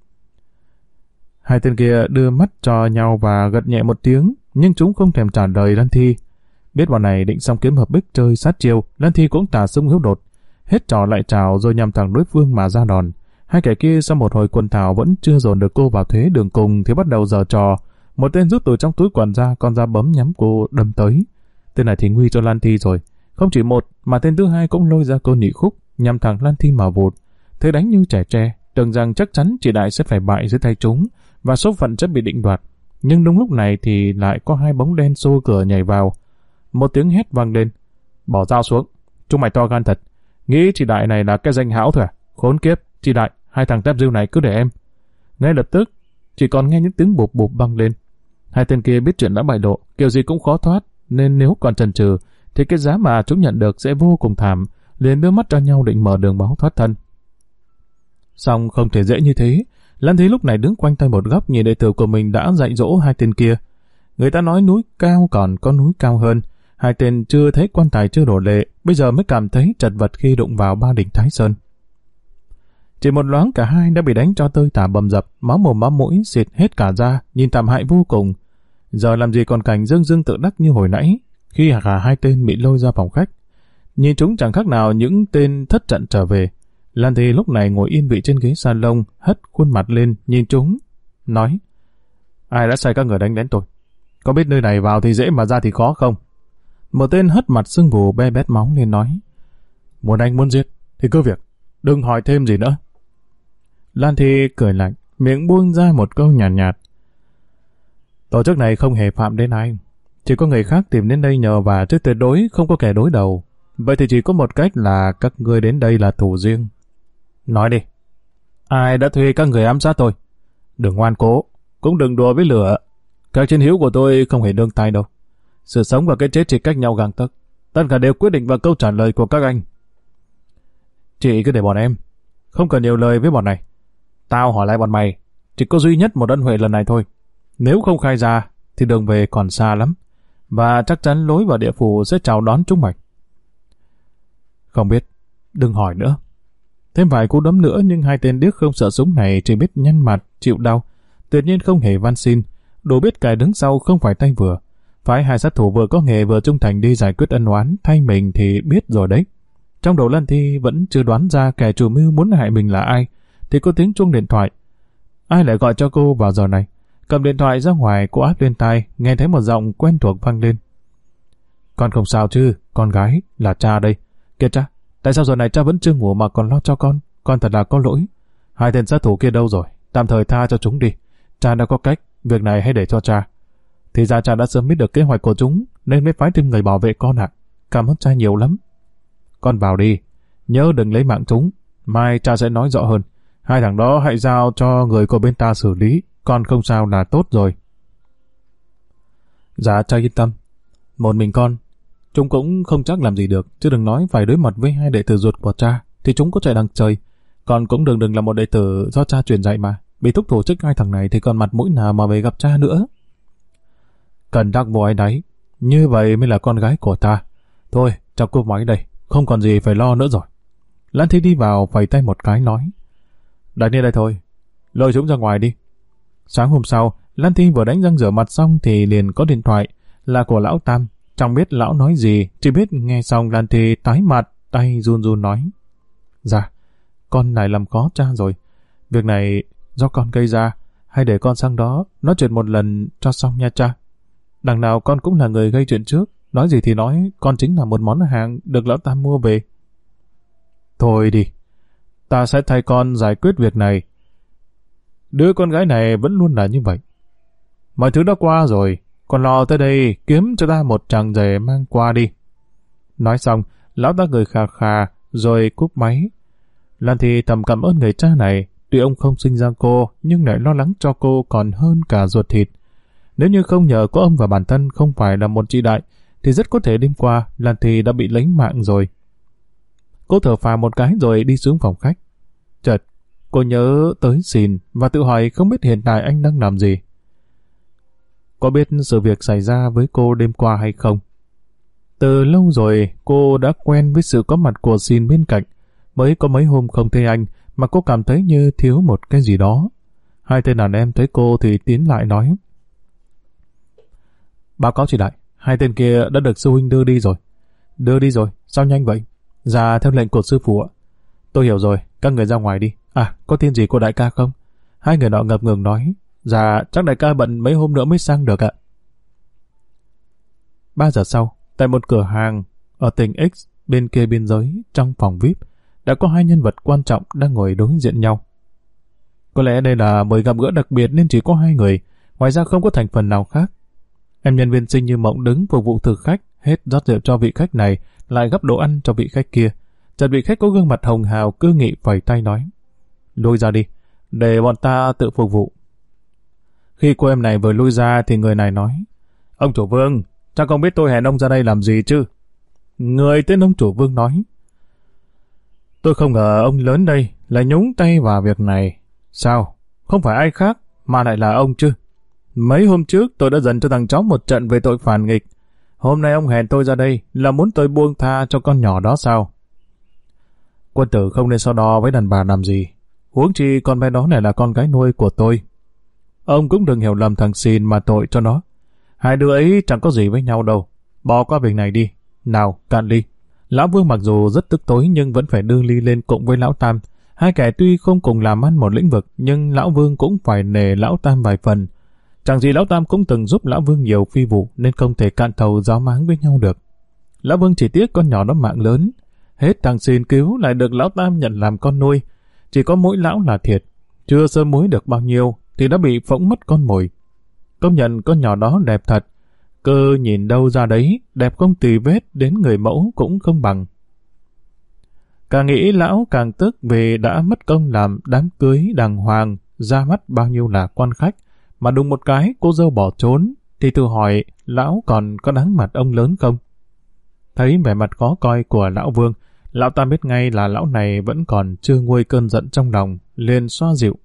Hai tên kia đưa mắt cho nhau và gật nhẹ một tiếng, nhưng chúng không thèm trả lời Lan Thi. Biết bọn này định xong kiếm hợp bích chơi sát chiêu, Lan Thi cũng tả sung hữu đột, hết trò lại trào rồi nhằm thẳng đối phương mà ra đòn. Hai kẻ kia sau một hồi quần thảo vẫn chưa dồn được cô vào thế đường cùng thì bắt đầu giở trò. Một tên rút từ trong túi quần ra con dao bấm nhắm cô đâm tới. Tên này thì nguy cho Lan Thi rồi. Không chỉ một mà tên thứ hai cũng lôi ra câu nhị khúc nhằm thẳng Lan Thi mà vụt. Thế đánh như trẻ tre, tưởng rằng chắc chắn chị Đại sẽ phải bại dưới tay chúng và số phận sẽ bị định đoạt. Nhưng đúng lúc này thì lại có hai bóng đen xô cửa nhảy vào. Một tiếng hét vang lên: bỏ dao xuống, chúng mày to gan thật, nghĩ chị Đại này là cái danh hão thôi à? Khốn kiếp, chị Đại, hai thằng tép diêu này cứ để em. Ngay lập tức chỉ còn nghe những tiếng bụp bụp vang lên. Hai tên kia biết chuyện đã bại lộ, kiểu gì cũng khó thoát, nên nếu còn chần chừ thì cái giá mà chúng nhận được sẽ vô cùng thảm, liền đưa mắt cho nhau định mở đường báo thoát thân. Song không thể dễ như thế. Lan Thi lúc này đứng quanh tay một góc nhìn đệ tử của mình đã dạy dỗ hai tên kia. Người ta nói núi cao còn có núi cao hơn. Hai tên chưa thấy quan tài chưa đổ lệ, bây giờ mới cảm thấy chật vật khi đụng vào ba đỉnh Thái Sơn. Chỉ một loáng cả hai đã bị đánh cho tơi tả bầm dập, máu mồm máu mũi xịt hết cả da, nhìn thảm hại vô cùng. Giờ làm gì còn cảnh dưng dưng tự đắc như hồi nãy, khi cả hai tên bị lôi ra phòng khách. Nhìn chúng chẳng khác nào những tên thất trận trở về. Lan Thi lúc này ngồi yên vị trên ghế salon, hất khuôn mặt lên, nhìn chúng, nói: ai đã sai các người đánh đến tôi? Có biết nơi này vào thì dễ mà ra thì khó không? Một tên hất mặt sưng vù be bét máu lên nói: muốn đánh muốn giết thì cứ việc, đừng hỏi thêm gì nữa. Lan Thi cười lạnh, miệng buông ra một câu nhàn nhạt: tổ chức này không hề phạm đến ai, chỉ có người khác tìm đến đây nhờ và chứ tuyệt đối không có kẻ đối đầu. Vậy thì chỉ có một cách là các ngươi đến đây là thủ riêng. Nói đi, ai đã thuê các người ám sát tôi? Đừng ngoan cố, cũng đừng đùa với lửa. Các chiến hữu của tôi không hề nương tay đâu. Sự sống và cái chết chỉ cách nhau gang tấc. Tất cả đều quyết định vào câu trả lời của các anh. Chị cứ để bọn em, không cần nhiều lời với bọn này. Tao hỏi lại bọn mày, chỉ có duy nhất một ân huệ lần này thôi. Nếu không khai ra thì đường về còn xa lắm, và chắc chắn lối vào địa phủ sẽ chào đón chúng mày. Không biết, đừng hỏi nữa. Thêm vài cú đấm nữa nhưng hai tên điếc không sợ súng này chỉ biết nhăn mặt, chịu đau, tuyệt nhiên không hề van xin. Đủ biết kẻ đứng sau không phải tay vừa. Phái hai sát thủ vừa có nghề vừa trung thành đi giải quyết ân oán thay mình thì biết rồi đấy. Trong đầu Lan Thi vẫn chưa đoán ra kẻ chủ mưu muốn hại mình là ai, thì có tiếng chuông điện thoại. Ai lại gọi cho cô vào giờ này? Cầm điện thoại ra ngoài, cô áp lên tai, nghe thấy một giọng quen thuộc vang lên. Con không sao chứ, con gái, là cha đây. Kìa cha, tại sao giờ này cha vẫn chưa ngủ mà còn lo cho con thật là có lỗi. Hai tên sát thủ kia đâu rồi? Tạm thời tha cho chúng đi. Cha đã có cách, việc này hãy để cho cha. Thì ra cha đã sớm biết được kế hoạch của chúng, nên mới phái thêm người bảo vệ con ạ. Cảm ơn cha nhiều lắm. Con vào đi, nhớ đừng lấy mạng chúng, mai cha sẽ nói rõ hơn. Hai thằng đó hãy giao cho người của bên ta xử lý, con không sao là tốt rồi. Dạ cha yên tâm. Một mình con, chúng cũng không chắc làm gì được, chứ đừng nói phải đối mặt với hai đệ tử ruột của cha, thì chúng có chạy đằng trời. Con cũng đừng là một đệ tử do cha truyền dạy mà, bị thúc thủ trước hai thằng này thì còn mặt mũi nào mà về gặp cha nữa. Cần đắc vô ái đấy, như vậy mới là con gái của ta. Thôi, chào cô máy đây, không còn gì phải lo nữa rồi. Lan Thi đi vào phẩy tay một cái nói, đặt lên đây thôi, lôi chúng ra ngoài đi. Sáng hôm sau, Lan Thi vừa đánh răng rửa mặt xong thì liền có điện thoại, là của lão Tam. Chẳng biết lão nói gì, chỉ biết nghe xong Lan Thi tái mặt, tay run run nói, dạ, con này làm khó cha rồi. Việc này do con gây ra, hay để con sang đó nói chuyện một lần cho xong nha cha. Đằng nào con cũng là người gây chuyện trước, nói gì thì nói, con chính là một món hàng được lão Tam mua về. Thôi đi, ta sẽ thay con giải quyết việc này. Đứa con gái này vẫn luôn là như vậy. Mọi thứ đã qua rồi, còn lo tới đây kiếm cho ta một chàng rể mang qua đi. Nói xong, lão ta cười khà khà, rồi cúp máy. Lan Thi thầm cảm ơn người cha này, tuy ông không sinh ra cô, nhưng lại lo lắng cho cô còn hơn cả ruột thịt. Nếu như không nhờ có ông và bản thân không phải là một chị đại, thì rất có thể đêm qua Lan Thi đã bị lấy mạng rồi. Cô thở phào một cái rồi đi xuống phòng khách. Chợt, cô nhớ tới Xin và tự hỏi không biết hiện tại anh đang làm gì. Có biết sự việc xảy ra với cô đêm qua hay không? Từ lâu rồi cô đã quen với sự có mặt của Xin bên cạnh. Mới có mấy hôm không thấy anh mà cô cảm thấy như thiếu một cái gì đó. Hai tên đàn em thấy cô thì tiến lại nói, báo cáo chị đại, hai tên kia đã được sư huynh đưa đi rồi. Đưa đi rồi? Sao nhanh vậy? Dạ theo lệnh của sư phụ ạ. Tôi hiểu rồi, các người ra ngoài đi. À, có tin gì của đại ca không? Hai người nọ ngập ngừng nói, dạ chắc đại ca bận mấy hôm nữa mới sang được ạ. 3 giờ sau, tại một cửa hàng ở tỉnh X bên kia biên giới, trong phòng VIP, đã có hai nhân vật quan trọng đang ngồi đối diện nhau. Có lẽ đây là buổi gặp gỡ đặc biệt nên chỉ có hai người, ngoài ra không có thành phần nào khác. Em nhân viên Sinh như mộng đứng phục vụ thực khách, hết rót rượu cho vị khách này, lại gấp đồ ăn cho vị khách kia. Chợt vị khách có gương mặt hồng hào cư nghị phẩy tay nói, lui ra đi, để bọn ta tự phục vụ. Khi cô em này vừa lui ra thì người này nói, ông chủ Vương, chắc không biết tôi hẹn ông ra đây làm gì chứ? Người tên ông chủ Vương nói, tôi không ngờ ông lớn đây lại nhúng tay vào việc này. Sao? Không phải ai khác mà lại là ông chứ? Mấy hôm trước tôi đã dần cho thằng chó một trận về tội phản nghịch. Hôm nay ông hẹn tôi ra đây là muốn tôi buông tha cho con nhỏ đó sao? Quân tử không nên so đo với đàn bà làm gì. Huống chi con bé đó này là con gái nuôi của tôi. Ông cũng đừng hiểu lầm thằng Xin mà tội cho nó. Hai đứa ấy chẳng có gì với nhau đâu. Bỏ qua việc này đi. Nào, cạn ly. Lão Vương mặc dù rất tức tối nhưng vẫn phải đưa ly lên cùng với Lão Tam. Hai kẻ tuy không cùng làm ăn một lĩnh vực nhưng Lão Vương cũng phải nể Lão Tam vài phần. Chẳng gì Lão Tam cũng từng giúp Lão Vương nhiều phi vụ nên không thể cạn thầu giáo máng với nhau được. Lão Vương chỉ tiếc con nhỏ đó mạng lớn. Hết thằng Xin cứu lại được Lão Tam nhận làm con nuôi. Chỉ có mỗi lão là thiệt. Chưa sơ muối được bao nhiêu thì đã bị phỗng mất con mồi. Công nhận con nhỏ đó đẹp thật. Cơ nhìn đâu ra đấy, đẹp không tì vết đến người mẫu cũng không bằng. Càng nghĩ lão càng tức vì đã mất công làm đám cưới đàng hoàng, ra mắt bao nhiêu là quan khách, mà đùng một cái cô dâu bỏ trốn, thì tự hỏi lão còn có đáng mặt ông lớn không? Thấy vẻ mặt khó coi của lão Vương, lão ta biết ngay là lão này vẫn còn chưa nguôi cơn giận trong lòng, liền xoa dịu.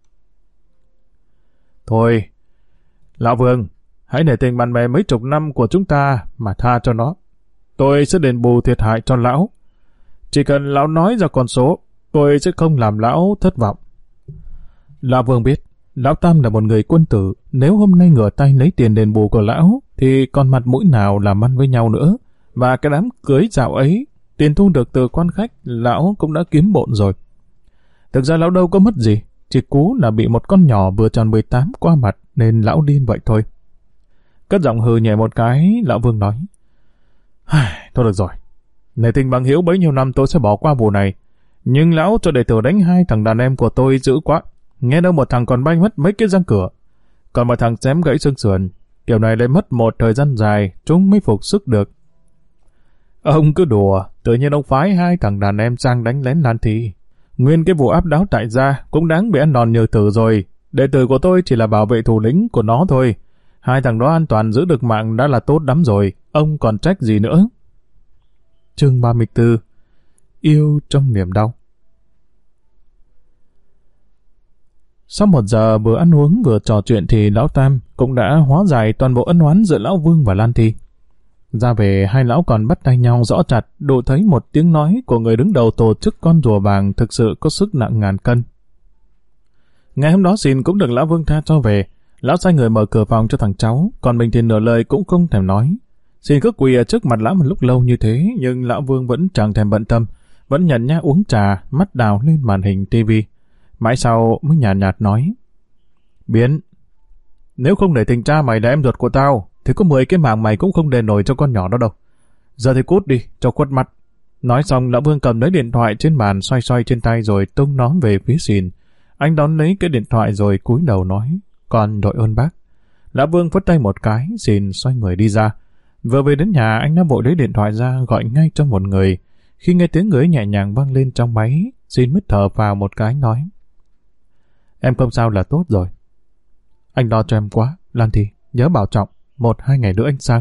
Thôi, lão Vương, hãy nể tình bạn bè mấy chục năm của chúng ta mà tha cho nó. Tôi sẽ đền bù thiệt hại cho lão. Chỉ cần lão nói ra con số, tôi sẽ không làm lão thất vọng. Lão Vương biết, lão Tam là một người quân tử, nếu hôm nay ngửa tay lấy tiền đền bù của lão, thì còn mặt mũi nào làm ăn với nhau nữa. Và cái đám cưới dạo ấy, tiền thu được từ quan khách, lão cũng đã kiếm bộn rồi. Thực ra lão đâu có mất gì, chỉ cú là bị một con nhỏ vừa tròn 18 qua mặt nên lão điên vậy thôi. Cất giọng hừ nhẹ một cái, lão Vương nói, thôi được rồi, nể tình bằng hữu bấy nhiêu năm tôi sẽ bỏ qua vụ này, nhưng lão cho đệ tử đánh hai thằng đàn em của tôi dữ quá, nghe đâu một thằng còn bay mất mấy cái răng cửa, còn một thằng chém gãy xương sườn, kiểu này lại mất một thời gian dài chúng mới phục sức được. Ông cứ đùa, tự nhiên ông phái hai thằng đàn em sang đánh lén Lan Thi. Nguyên cái vụ áp đáo tại gia cũng đáng bị ăn đòn nhờ tử rồi. Đệ tử của tôi chỉ là bảo vệ thủ lĩnh của nó thôi. Hai thằng đó an toàn giữ được mạng đã là tốt lắm rồi, ông còn trách gì nữa. Chương 34. Yêu trong niềm đau. Sau 1 giờ vừa ăn uống vừa trò chuyện thì lão Tam cũng đã hóa giải toàn bộ ân oán giữa lão Vương và Lan Thi. Ra về hai lão còn bắt tay nhau rõ chặt, đủ thấy một tiếng nói của người đứng đầu tổ chức con rùa vàng thực sự có sức nặng ngàn cân. Ngày hôm đó Xin cũng được lão Vương tha cho về. Lão sai người mở cửa phòng cho thằng cháu, còn mình thì nửa lời cũng không thèm nói. Xin cứ quỳ ở trước mặt lão một lúc lâu như thế, nhưng lão Vương vẫn chẳng thèm bận tâm, vẫn nhận nhã uống trà, mắt đào lên màn hình tivi. Mãi sau mới nhàn nhạt nói: Biến, nếu không để tình cha mày là em ruột của tao, thì có 10 cái mạng mày cũng không đền nổi cho con nhỏ đó đâu. Giờ thì cút đi, cho khuất mắt. Nói xong lão Vương cầm lấy điện thoại trên bàn xoay xoay trên tay rồi tung nó về phía Xin. Anh đón lấy cái điện thoại rồi cúi đầu nói: Con đội ơn bác. Lão Vương phất tay một cái, Xin xoay người đi ra. Vừa về đến nhà anh đã vội lấy điện thoại ra gọi ngay cho một người. Khi nghe tiếng người nhẹ nhàng vang lên trong máy, Xin mới thở vào một cái nói: Em không sao là tốt rồi. Anh lo cho em quá, Lan Thi, nhớ bảo trọng, 1-2 ngày nữa anh sang.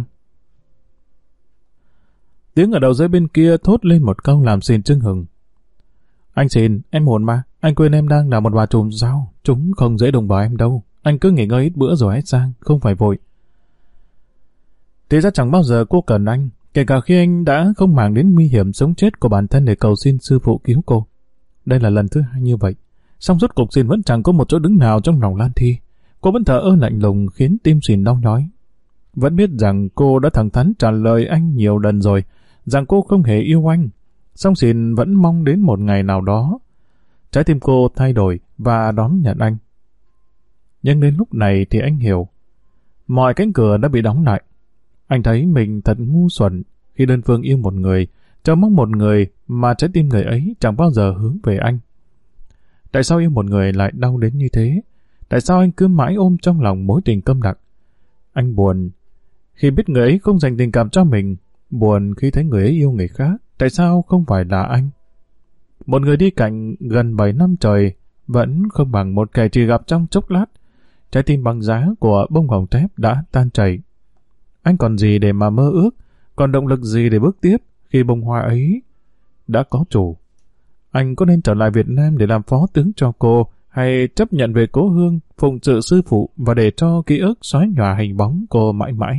Tiếng ở đầu dây bên kia thốt lên một câu làm Xin chưng hừng. Anh Xin, em ổn mà, anh quên em đang là một bà trùm sao, chúng không dễ đồng vào em đâu. Anh cứ nghỉ ngơi ít bữa rồi hãy sang, không phải vội. Thì ra chẳng bao giờ cô cần anh, kể cả khi anh đã không màng đến nguy hiểm sống chết của bản thân để cầu xin sư phụ cứu cô. Đây là lần thứ 2 như vậy. Song rốt cục Xin vẫn chẳng có một chỗ đứng nào trong lòng Lan Thi. Cô vẫn thờ ơ lạnh lùng khiến tim Xin đau nhói. Vẫn biết rằng cô đã thẳng thắn trả lời anh nhiều lần rồi, rằng cô không hề yêu anh. Song Xin vẫn mong đến một ngày nào đó trái tim cô thay đổi và đón nhận anh. Nhưng đến lúc này thì anh hiểu, mọi cánh cửa đã bị đóng lại. Anh thấy mình thật ngu xuẩn khi đơn phương yêu một người, chờ mong một người mà trái tim người ấy chẳng bao giờ hướng về anh. Tại sao yêu một người lại đau đến như thế? Tại sao anh cứ mãi ôm trong lòng mối tình câm đặc? Anh buồn khi biết người ấy không dành tình cảm cho mình, buồn khi thấy người ấy yêu người khác. Tại sao không phải là anh? Một người đi cạnh gần 7 năm trời vẫn không bằng một kẻ chỉ gặp trong chốc lát. Trái tim bằng giá của bông hồng thép đã tan chảy. Anh còn gì để mà mơ ước, còn động lực gì để bước tiếp khi bông hoa ấy đã có chủ? Anh có nên trở lại Việt Nam để làm phó tướng cho cô, hay chấp nhận về cố hương, phụng sự sư phụ và để cho ký ức xóa nhòa hình bóng cô mãi mãi?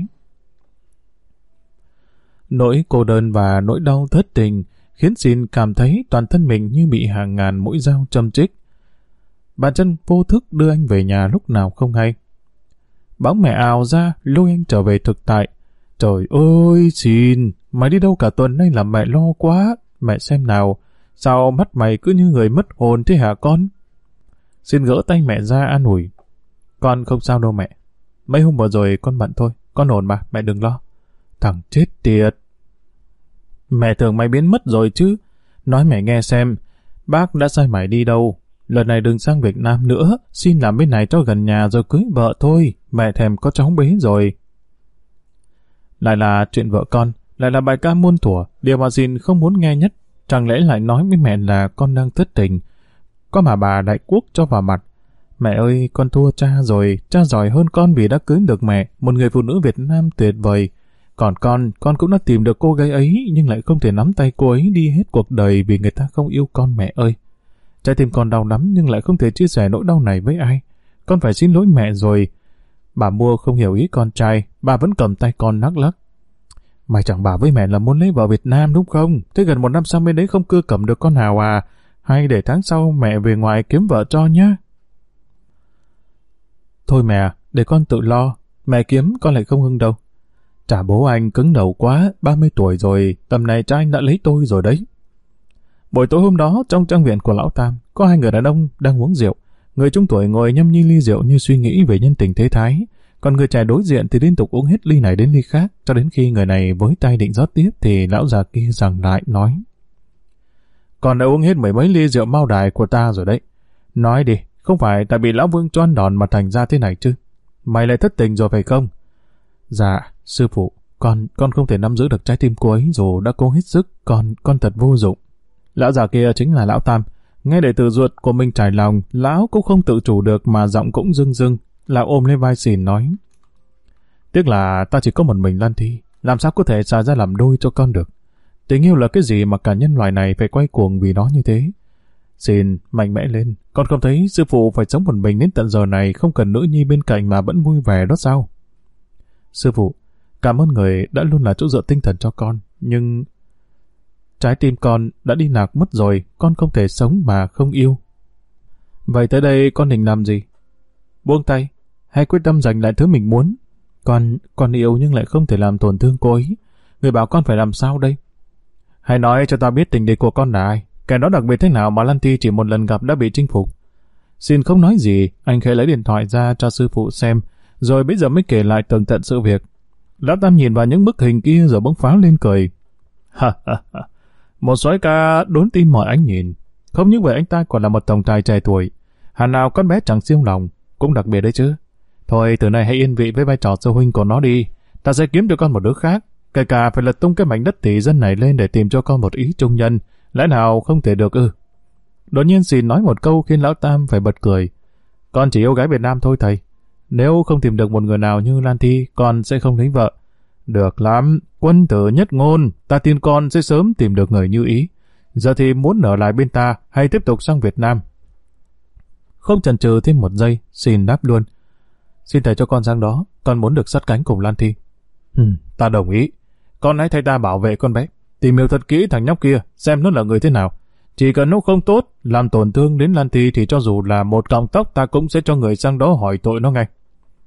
Nỗi cô đơn và nỗi đau thất tình khiến Xin cảm thấy toàn thân mình như bị hàng ngàn mũi dao châm chích. Bàn chân vô thức đưa anh về nhà lúc nào không hay. Bóng mẹ ào ra lôi anh trở về thực tại. Trời ơi Xin, mày đi đâu cả tuần nay làm mẹ lo quá. Mẹ xem nào, sao mắt mày cứ như người mất hồn thế hả con? Xin gỡ tay mẹ ra an ủi. Con không sao đâu mẹ. Mấy hôm vừa rồi con bận thôi, con ổn mà, mẹ đừng lo. Thằng chết tiệt. Mẹ tưởng mày biến mất rồi chứ. Nói mẹ nghe xem, bác đã sai mày đi đâu. Lần này đừng sang Việt Nam nữa, xin làm bên này cho gần nhà rồi cưới vợ thôi. Mẹ thèm có cháu bé rồi. Lại là chuyện vợ con, lại là bài ca muôn thuở. Điều mà Xin không muốn nghe nhất. Chẳng lẽ lại nói với mẹ là con đang thất tình. Có mà bà Đại Quốc cho vào mặt. Mẹ ơi, con thua cha rồi. Cha giỏi hơn con vì đã cưới được mẹ, một người phụ nữ Việt Nam tuyệt vời. Còn con cũng đã tìm được cô gái ấy, nhưng lại không thể nắm tay cô ấy đi hết cuộc đời vì người ta không yêu con mẹ ơi. Trái tim con đau lắm nhưng lại không thể chia sẻ nỗi đau này với ai. Con phải xin lỗi mẹ rồi. Bà Mua không hiểu ý con trai, bà vẫn cầm tay con lắc lắc. Mày chẳng bảo với mẹ là muốn lấy vợ Việt Nam đúng không? Thế gần 1 năm sau bên đấy không cưa cẩm được con nào à? Hay để tháng sau mẹ về ngoài kiếm vợ cho nhá. Thôi mẹ, để con tự lo. Mẹ kiếm con lại không hưng đâu. Chả bố anh cứng đầu quá, 30 tuổi rồi, tầm này cha anh đã lấy tôi rồi đấy. Buổi tối hôm đó, trong trang viện của lão Tam, có 2 người đàn ông đang uống rượu. Người trung tuổi ngồi nhâm nhi ly rượu như suy nghĩ về nhân tình thế thái. Còn người trẻ đối diện thì liên tục uống hết ly này đến ly khác, cho đến khi người này với tay định rót tiếp thì lão già kia giằng lại nói. Con đã uống hết 10 mấy ly rượu Mao Đài của ta rồi đấy. Nói đi, không phải tại bị lão Vương cho ăn đòn mà thành ra thế này chứ? Mày lại thất tình rồi phải không? Dạ, sư phụ, con không thể nắm giữ được trái tim cô ấy dù đã cố hết sức, con thật vô dụng. Lão già kia chính là lão Tam. Nghe đệ tử ruột của mình trải lòng, lão cũng không tự chủ được mà giọng cũng rưng rưng. Lão ôm lên vai Xin nói. Tiếc là ta chỉ có một mình Lan Thi, làm sao có thể xài ra làm đôi cho con được. Tình yêu là cái gì mà cả nhân loại này phải quay cuồng vì nó như thế? Xin, mạnh mẽ lên, con không thấy sư phụ phải sống một mình đến tận giờ này không cần nữ nhi bên cạnh mà vẫn vui vẻ đó sao? Sư phụ, cảm ơn người đã luôn là chỗ dựa tinh thần cho con, nhưng trái tim con đã đi lạc mất rồi, con không thể sống mà không yêu. Vậy tới đây con định làm gì? Buông tay, hay quyết tâm giành lại thứ mình muốn? Con yêu nhưng lại không thể làm tổn thương cô ấy. Người bảo con phải làm sao đây? Hãy nói cho ta biết tình địch của con là ai, kẻ đó đặc biệt thế nào mà Lan Thi chỉ một lần gặp đã bị chinh phục. Xin không nói gì, anh khẽ lấy điện thoại ra cho sư phụ xem, rồi bây giờ mới kể lại tường tận sự việc. Lão Tam nhìn vào những bức hình kia rồi bỗng phá lên cười. Ha ha ha, một soái ca đốn tim mọi ánh nhìn. Không những vậy anh ta còn là một tổng tài trẻ tuổi. Hẳn nào con bé chẳng siêu lòng, cũng đặc biệt đấy chứ. Thôi từ nay hãy yên vị với vai trò sư huynh của nó đi. Ta sẽ kiếm cho con một đứa khác. Kể cả phải lật tung cái mảnh đất tỷ dân này lên để tìm cho con một ý trung nhân. Lẽ nào không thể được ư? Đột nhiên Xin nói một câu khiến lão Tam phải bật cười. Con chỉ yêu gái Việt Nam thôi thầy. Nếu không tìm được một người nào như Lan Thi, con sẽ không lấy vợ. Được lắm, quân tử nhất ngôn, ta tin con sẽ sớm tìm được người như ý. Giờ thì muốn ở lại bên ta hay tiếp tục sang Việt Nam? Không chần chừ thêm một giây, Xin đáp luôn. Xin thầy cho con sang đó, con muốn được sát cánh cùng Lan Thi. Ta đồng ý. Con hãy thay ta bảo vệ con bé. Tìm hiểu thật kỹ thằng nhóc kia, xem nó là người thế nào. Chỉ cần nó không tốt, làm tổn thương đến Lan Thi thì cho dù là một cọng tóc ta cũng sẽ cho người sang đó hỏi tội nó ngay.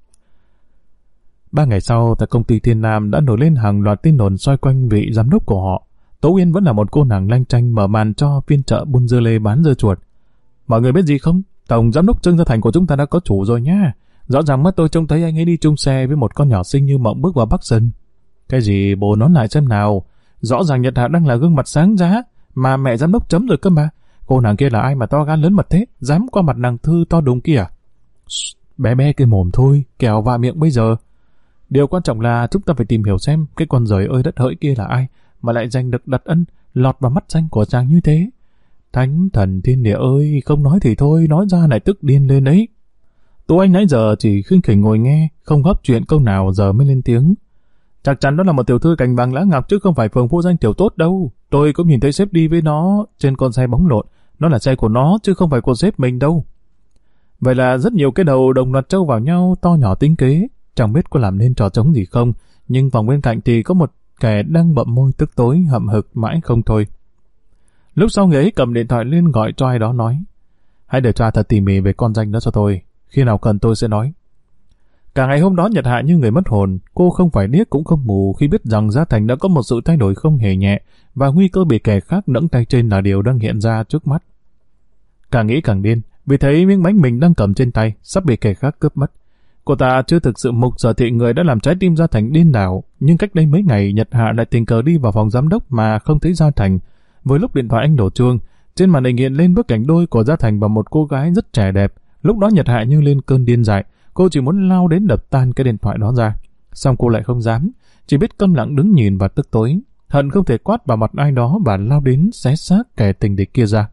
3 ngày sau, tại công ty Thiên Nam đã nổi lên hàng loạt tin đồn xoay quanh vị giám đốc của họ. Tố Uyên vẫn là một cô nàng lanh chanh mở màn cho phiên chợ buôn dưa lê bán dưa chuột. Mọi người biết gì không? Tổng giám đốc Trương Gia Thành của chúng ta đã có chủ rồi nha. Rõ ràng mắt tôi trông thấy anh ấy đi chung xe với một con nhỏ xinh như mộng bước vào Bắc Sơn. Cái gì bồ nói lại xem nào? Rõ ràng Nhật Hạ đang là gương mặt sáng giá, mà mẹ giám đốc chấm rồi cơ mà. Cô nàng kia là ai mà to gan lớn mật thế? Dám qua mặt nàng Thư to đùng kia à? Bé bé cái mồm thôi, kẻo vạ miệng bây giờ. Điều quan trọng là chúng ta phải tìm hiểu xem cái con giời ơi đất hỡi kia là ai mà lại giành được đặt ân lọt vào mắt xanh của chàng như thế. Thánh thần thiên địa ơi, không nói thì thôi, nói ra lại tức điên lên đấy. Tú Anh nãy giờ chỉ khinh khỉnh ngồi nghe, không góp chuyện câu nào giờ mới lên tiếng. Chắc chắn đó là một tiểu thư cành vàng lá ngọc chứ không phải phường vô danh tiểu tốt đâu. Tôi cũng nhìn thấy sếp đi với nó trên con xe bóng lộn. Nó là xe của nó chứ không phải của sếp mình đâu. Vậy là rất nhiều cái đầu đồng loạt trâu vào nhau, to nhỏ tính kế. Chẳng biết có làm nên trò trống gì không, nhưng vòng bên cạnh thì có một kẻ đang bậm môi tức tối hậm hực mãi không thôi. Lúc sau người ấy cầm điện thoại lên gọi cho ai đó nói: hãy điều tra thật tỉ mỉ về con danh đó cho tôi, khi nào cần tôi sẽ nói. Cả ngày hôm đó Nhật Hạ như người mất hồn, cô không phải điếc cũng không mù khi biết rằng Gia Thành đã có một sự thay đổi không hề nhẹ và nguy cơ bị kẻ khác nẫng tay trên là điều đang hiện ra trước mắt. Càng nghĩ càng điên, vì thấy miếng bánh mình đang cầm trên tay sắp bị kẻ khác cướp mất. Cô ta chưa thực sự mục sở thị người đã làm trái tim Gia Thành điên đảo, nhưng cách đây mấy ngày Nhật Hạ lại tình cờ đi vào phòng giám đốc mà không thấy Gia Thành. Với lúc điện thoại anh đổ chuông, trên màn hình hiện lên bức ảnh đôi của Gia Thành và một cô gái rất trẻ đẹp. Lúc đó Nhật Hạ như lên cơn điên dại, cô chỉ muốn lao đến đập tan cái điện thoại đó ra. Xong cô lại không dám, chỉ biết câm lặng đứng nhìn và tức tối, hận không thể quát vào mặt ai đó và lao đến xé xác kẻ tình địch kia ra.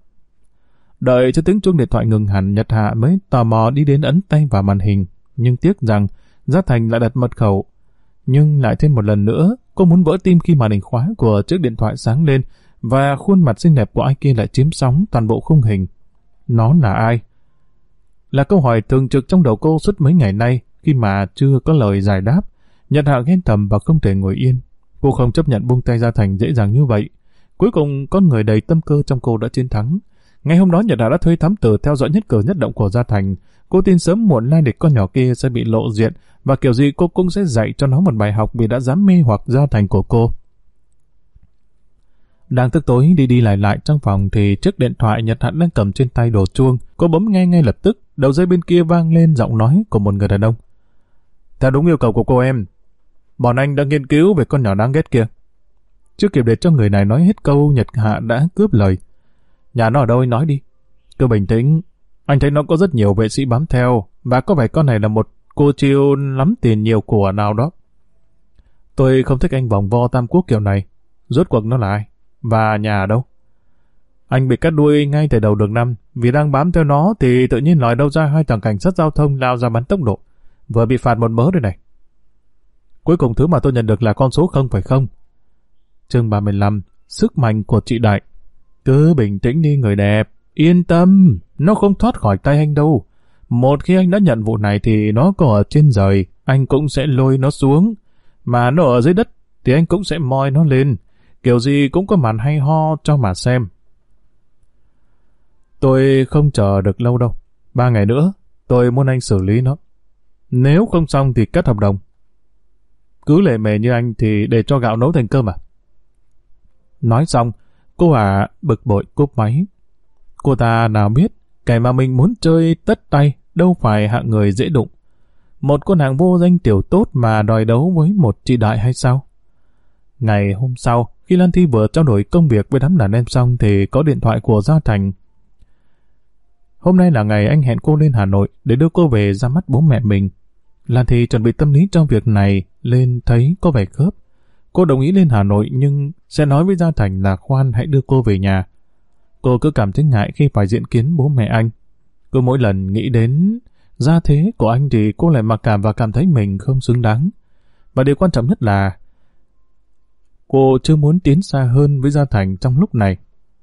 Đợi cho tiếng chuông điện thoại ngừng hẳn, Nhật Hạ mới tò mò đi đến ấn tay vào màn hình, nhưng tiếc rằng Gia Thành lại đặt mật khẩu. Nhưng lại thêm một lần nữa, cô muốn vỡ tim khi màn hình khóa của chiếc điện thoại sáng lên và khuôn mặt xinh đẹp của ai kia lại chiếm sóng toàn bộ khung hình. Nó là ai? Là câu hỏi thường trực trong đầu cô suốt mấy ngày nay khi mà chưa có lời giải đáp. Nhật Hạ ghen thầm và không thể ngồi yên. Cô không chấp nhận buông tay Gia Thành dễ dàng như vậy. Cuối cùng con người đầy tâm cơ trong cô đã chiến thắng. Ngày hôm đó Nhật Hạ đã thuê thám tử theo dõi nhất cử nhất động của Gia Thành. Cô tin sớm muộn lai lịch con nhỏ kia sẽ bị lộ diện và kiểu gì cô cũng sẽ dạy cho nó một bài học vì đã dám mê hoặc Gia Thành của cô. Đang tức tối đi đi lại trong phòng thì chiếc điện thoại Nhật Hạ đang cầm trên tay đổ chuông. Cô bấm nghe ngay lập tức, đầu dây bên kia vang lên giọng nói của một người đàn ông. Theo đúng yêu cầu của cô em, bọn anh đang nghiên cứu về con nhỏ đáng ghét kia. Chưa kịp để cho người này nói hết câu, Nhật Hạ đã cướp lời. Nhà nó ở đâu anh nói đi. Cứ bình tĩnh, anh thấy nó có rất nhiều vệ sĩ bám theo và có vẻ con này là một cô chiêu lắm tiền nhiều của nào đó. Tôi không thích anh vòng vo tam quốc kiểu này. Rốt cuộc nó là ai? Và nhà ở đâu? Anh bị cắt đuôi ngay từ đầu đường năm. Vì đang bám theo nó thì tự nhiên lòi đâu ra 2 thằng cảnh sát giao thông lao ra bắn tốc độ. Vừa bị phạt một mớ rồi này. Cuối cùng thứ mà tôi nhận được là con số 0 phải không? Chương 35. Sức mạnh của chị Đại. Cứ bình tĩnh đi người đẹp. Yên tâm, nó không thoát khỏi tay anh đâu. Một khi anh đã nhận vụ này thì nó có ở trên trời, anh cũng sẽ lôi nó xuống. Mà nó ở dưới đất thì anh cũng sẽ moi nó lên. Kiểu gì cũng có màn hay ho cho mà xem. Tôi không chờ được lâu đâu. 3 ngày nữa, tôi muốn anh xử lý nó. Nếu không xong thì cắt hợp đồng. Cứ lề mề như anh thì để cho gạo nấu thành cơm à? Nói xong, cô bực bội cúp máy. Cô ta nào biết, kẻ mà mình muốn chơi tất tay đâu phải hạng người dễ đụng. Một con hàng vô danh tiểu tốt mà đòi đấu với một chị Đại hay sao? Ngày hôm sau, khi Lan Thi vừa trao đổi công việc với đám đàn em xong thì có điện thoại của Gia Thành. Hôm nay là ngày anh hẹn cô lên Hà Nội để đưa cô về ra mắt bố mẹ mình. Lan Thi chuẩn bị tâm lý cho việc này lên thấy có vẻ khớp. Cô đồng ý lên Hà Nội nhưng sẽ nói với Gia Thành là khoan hãy đưa cô về nhà. Cô cứ cảm thấy ngại khi phải diện kiến bố mẹ anh. Cứ mỗi lần nghĩ đến gia thế của anh thì cô lại mặc cảm và cảm thấy mình không xứng đáng. Và điều quan trọng nhất là cô chưa muốn tiến xa hơn với Gia Thành trong lúc này.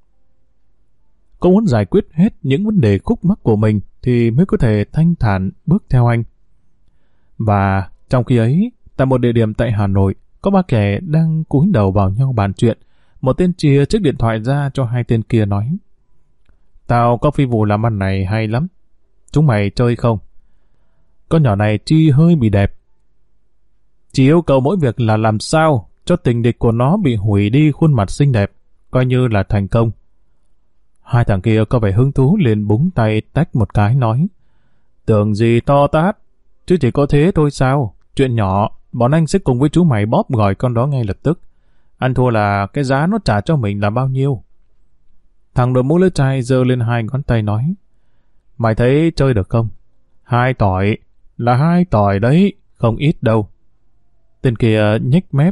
Cô muốn giải quyết hết những vấn đề khúc mắc của mình thì mới có thể thanh thản bước theo anh. Và trong khi ấy, tại một địa điểm tại Hà Nội, có 3 kẻ đang cúi đầu vào nhau bàn chuyện. Một tên chia chiếc điện thoại ra cho 2 tên kia nói: Tao có phi vụ làm ăn này hay lắm. Chúng mày chơi không? Con nhỏ này chi hơi bị đẹp. Chỉ yêu cầu mỗi việc là làm sao cho tình địch của nó bị hủy đi khuôn mặt xinh đẹp, coi như là thành công. 2 thằng kia có vẻ hứng thú liền búng tay tách một cái nói: Tưởng gì to tát, chứ chỉ có thế thôi sao? Chuyện nhỏ, bọn anh sẽ cùng với chú mày bóp gỏi con đó ngay lập tức. Ăn thua là cái giá nó trả cho mình là bao nhiêu? Thằng đội mũ lưỡi trai giơ lên 2 ngón tay nói: Mày thấy chơi được không? 2 tỏi, là 2 tỏi đấy, không ít đâu. Tên kia nhếch mép.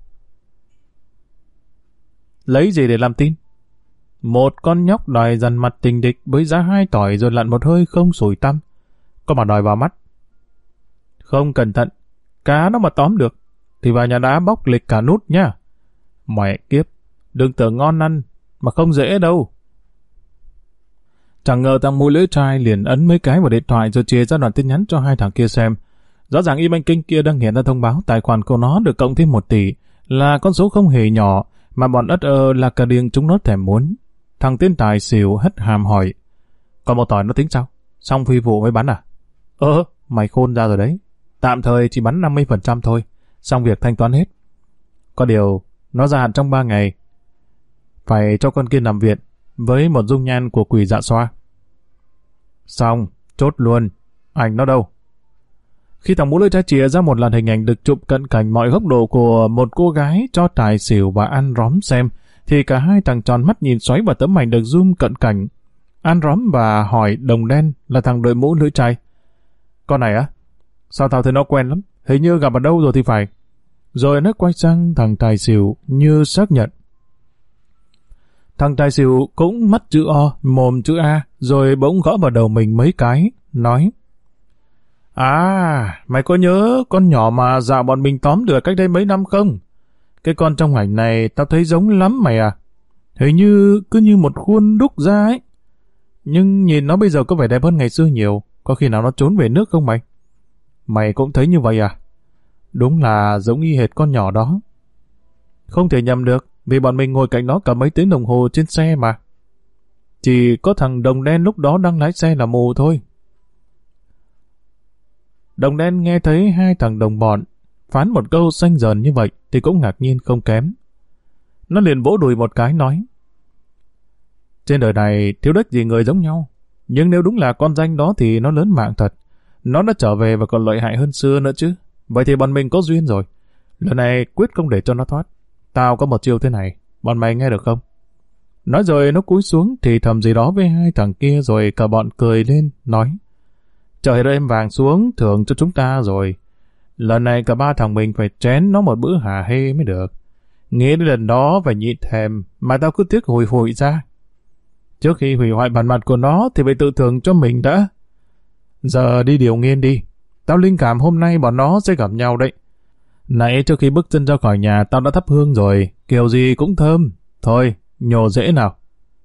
Lấy gì để làm tin? Một con nhóc đòi dằn mặt tình địch với giá 2 tỏi rồi lặn một hơi không sủi tăm. Có mà đòi vào mắt. Không cẩn thận, cá nó mà tóm được, thì vào nhà đá bóc lịch cả nút nhá. Mẹ kiếp, đừng tưởng ngon ăn, mà không dễ đâu. Chẳng ngờ thằng mũ lưỡi trai liền ấn mấy cái vào điện thoại rồi chia ra đoạn tin nhắn cho 2 thằng kia xem. Rõ ràng e-banking kia đang hiện ra thông báo tài khoản của nó được cộng thêm 1 tỷ, là con số không hề nhỏ mà bọn ất là cả điên chúng nó thèm muốn. Thằng tên tài xỉu hất hàm hỏi: Còn 1 tỏi nó tính sao? Xong phi vụ mới bắn à? Mày khôn ra rồi đấy. Tạm thời chỉ bắn 50% thôi, xong việc thanh toán hết. Có điều, nó gia hạn trong 3 ngày. Phải cho con kia nằm viện với một dung nhan của quỷ dạ xoa. Xong, chốt luôn. Ảnh nó đâu? Khi thằng mũ lưỡi trai chìa ra một làn hình ảnh được chụp cận cảnh mọi góc độ của một cô gái cho tài xỉu và ăn róm xem, thì cả 2 thằng tròn mắt nhìn xoáy vào tấm ảnh được zoom cận cảnh. Ăn róm và hỏi đồng đen là thằng đội mũ lưỡi trai: Con này á? Sao tao thấy nó quen lắm, hình như gặp ở đâu rồi thì phải. Rồi nó quay sang thằng tài xỉu như xác nhận. Thằng tài xỉu cũng mắt chữ O, mồm chữ A, rồi bỗng gõ vào đầu mình mấy cái, nói: Mày có nhớ con nhỏ mà dạo bọn mình tóm được cách đây mấy năm không? Cái con trong ảnh này tao thấy giống lắm mày à. Hình như cứ như một khuôn đúc ra ấy. Nhưng nhìn nó bây giờ có vẻ đẹp hơn ngày xưa nhiều. Có khi nào nó trốn về nước không mày? Mày cũng thấy như vậy à? Đúng là giống y hệt con nhỏ đó. Không thể nhầm được, vì bọn mình ngồi cạnh nó cả mấy tiếng đồng hồ trên xe mà. Chỉ có thằng đồng đen lúc đó đang lái xe là mù thôi. Đồng đen nghe thấy 2 thằng đồng bọn phán một câu xanh dờn như vậy thì cũng ngạc nhiên không kém. Nó liền vỗ đùi một cái nói: Trên đời này thiếu đất gì người giống nhau. Nhưng nếu đúng là con danh đó thì nó lớn mạng thật. Nó đã trở về và còn lợi hại hơn xưa nữa chứ. Vậy thì bọn mình có duyên rồi. Lần này quyết không để cho nó thoát. Tao có một chiêu thế này, bọn mày nghe được không? Nói rồi nó cúi xuống thì thầm gì đó với 2 thằng kia rồi cả bọn cười lên, nói: Trời ơi em vàng xuống thưởng cho chúng ta rồi. Lần này cả 3 thằng mình phải chén nó một bữa hả hê mới được. Nghĩ đến lần đó phải nhịn thèm mà tao cứ tiếc hùi hụi ra. Trước khi hủy hoại bản mặt của nó thì phải tự thưởng cho mình đã. Giờ đi điều nghiên đi. Tao linh cảm hôm nay bọn nó sẽ gặp nhau đấy. Nãy trước khi bước chân ra khỏi nhà tao đã thắp hương rồi, kiểu gì cũng thơm. Thôi, nhổ dễ nào.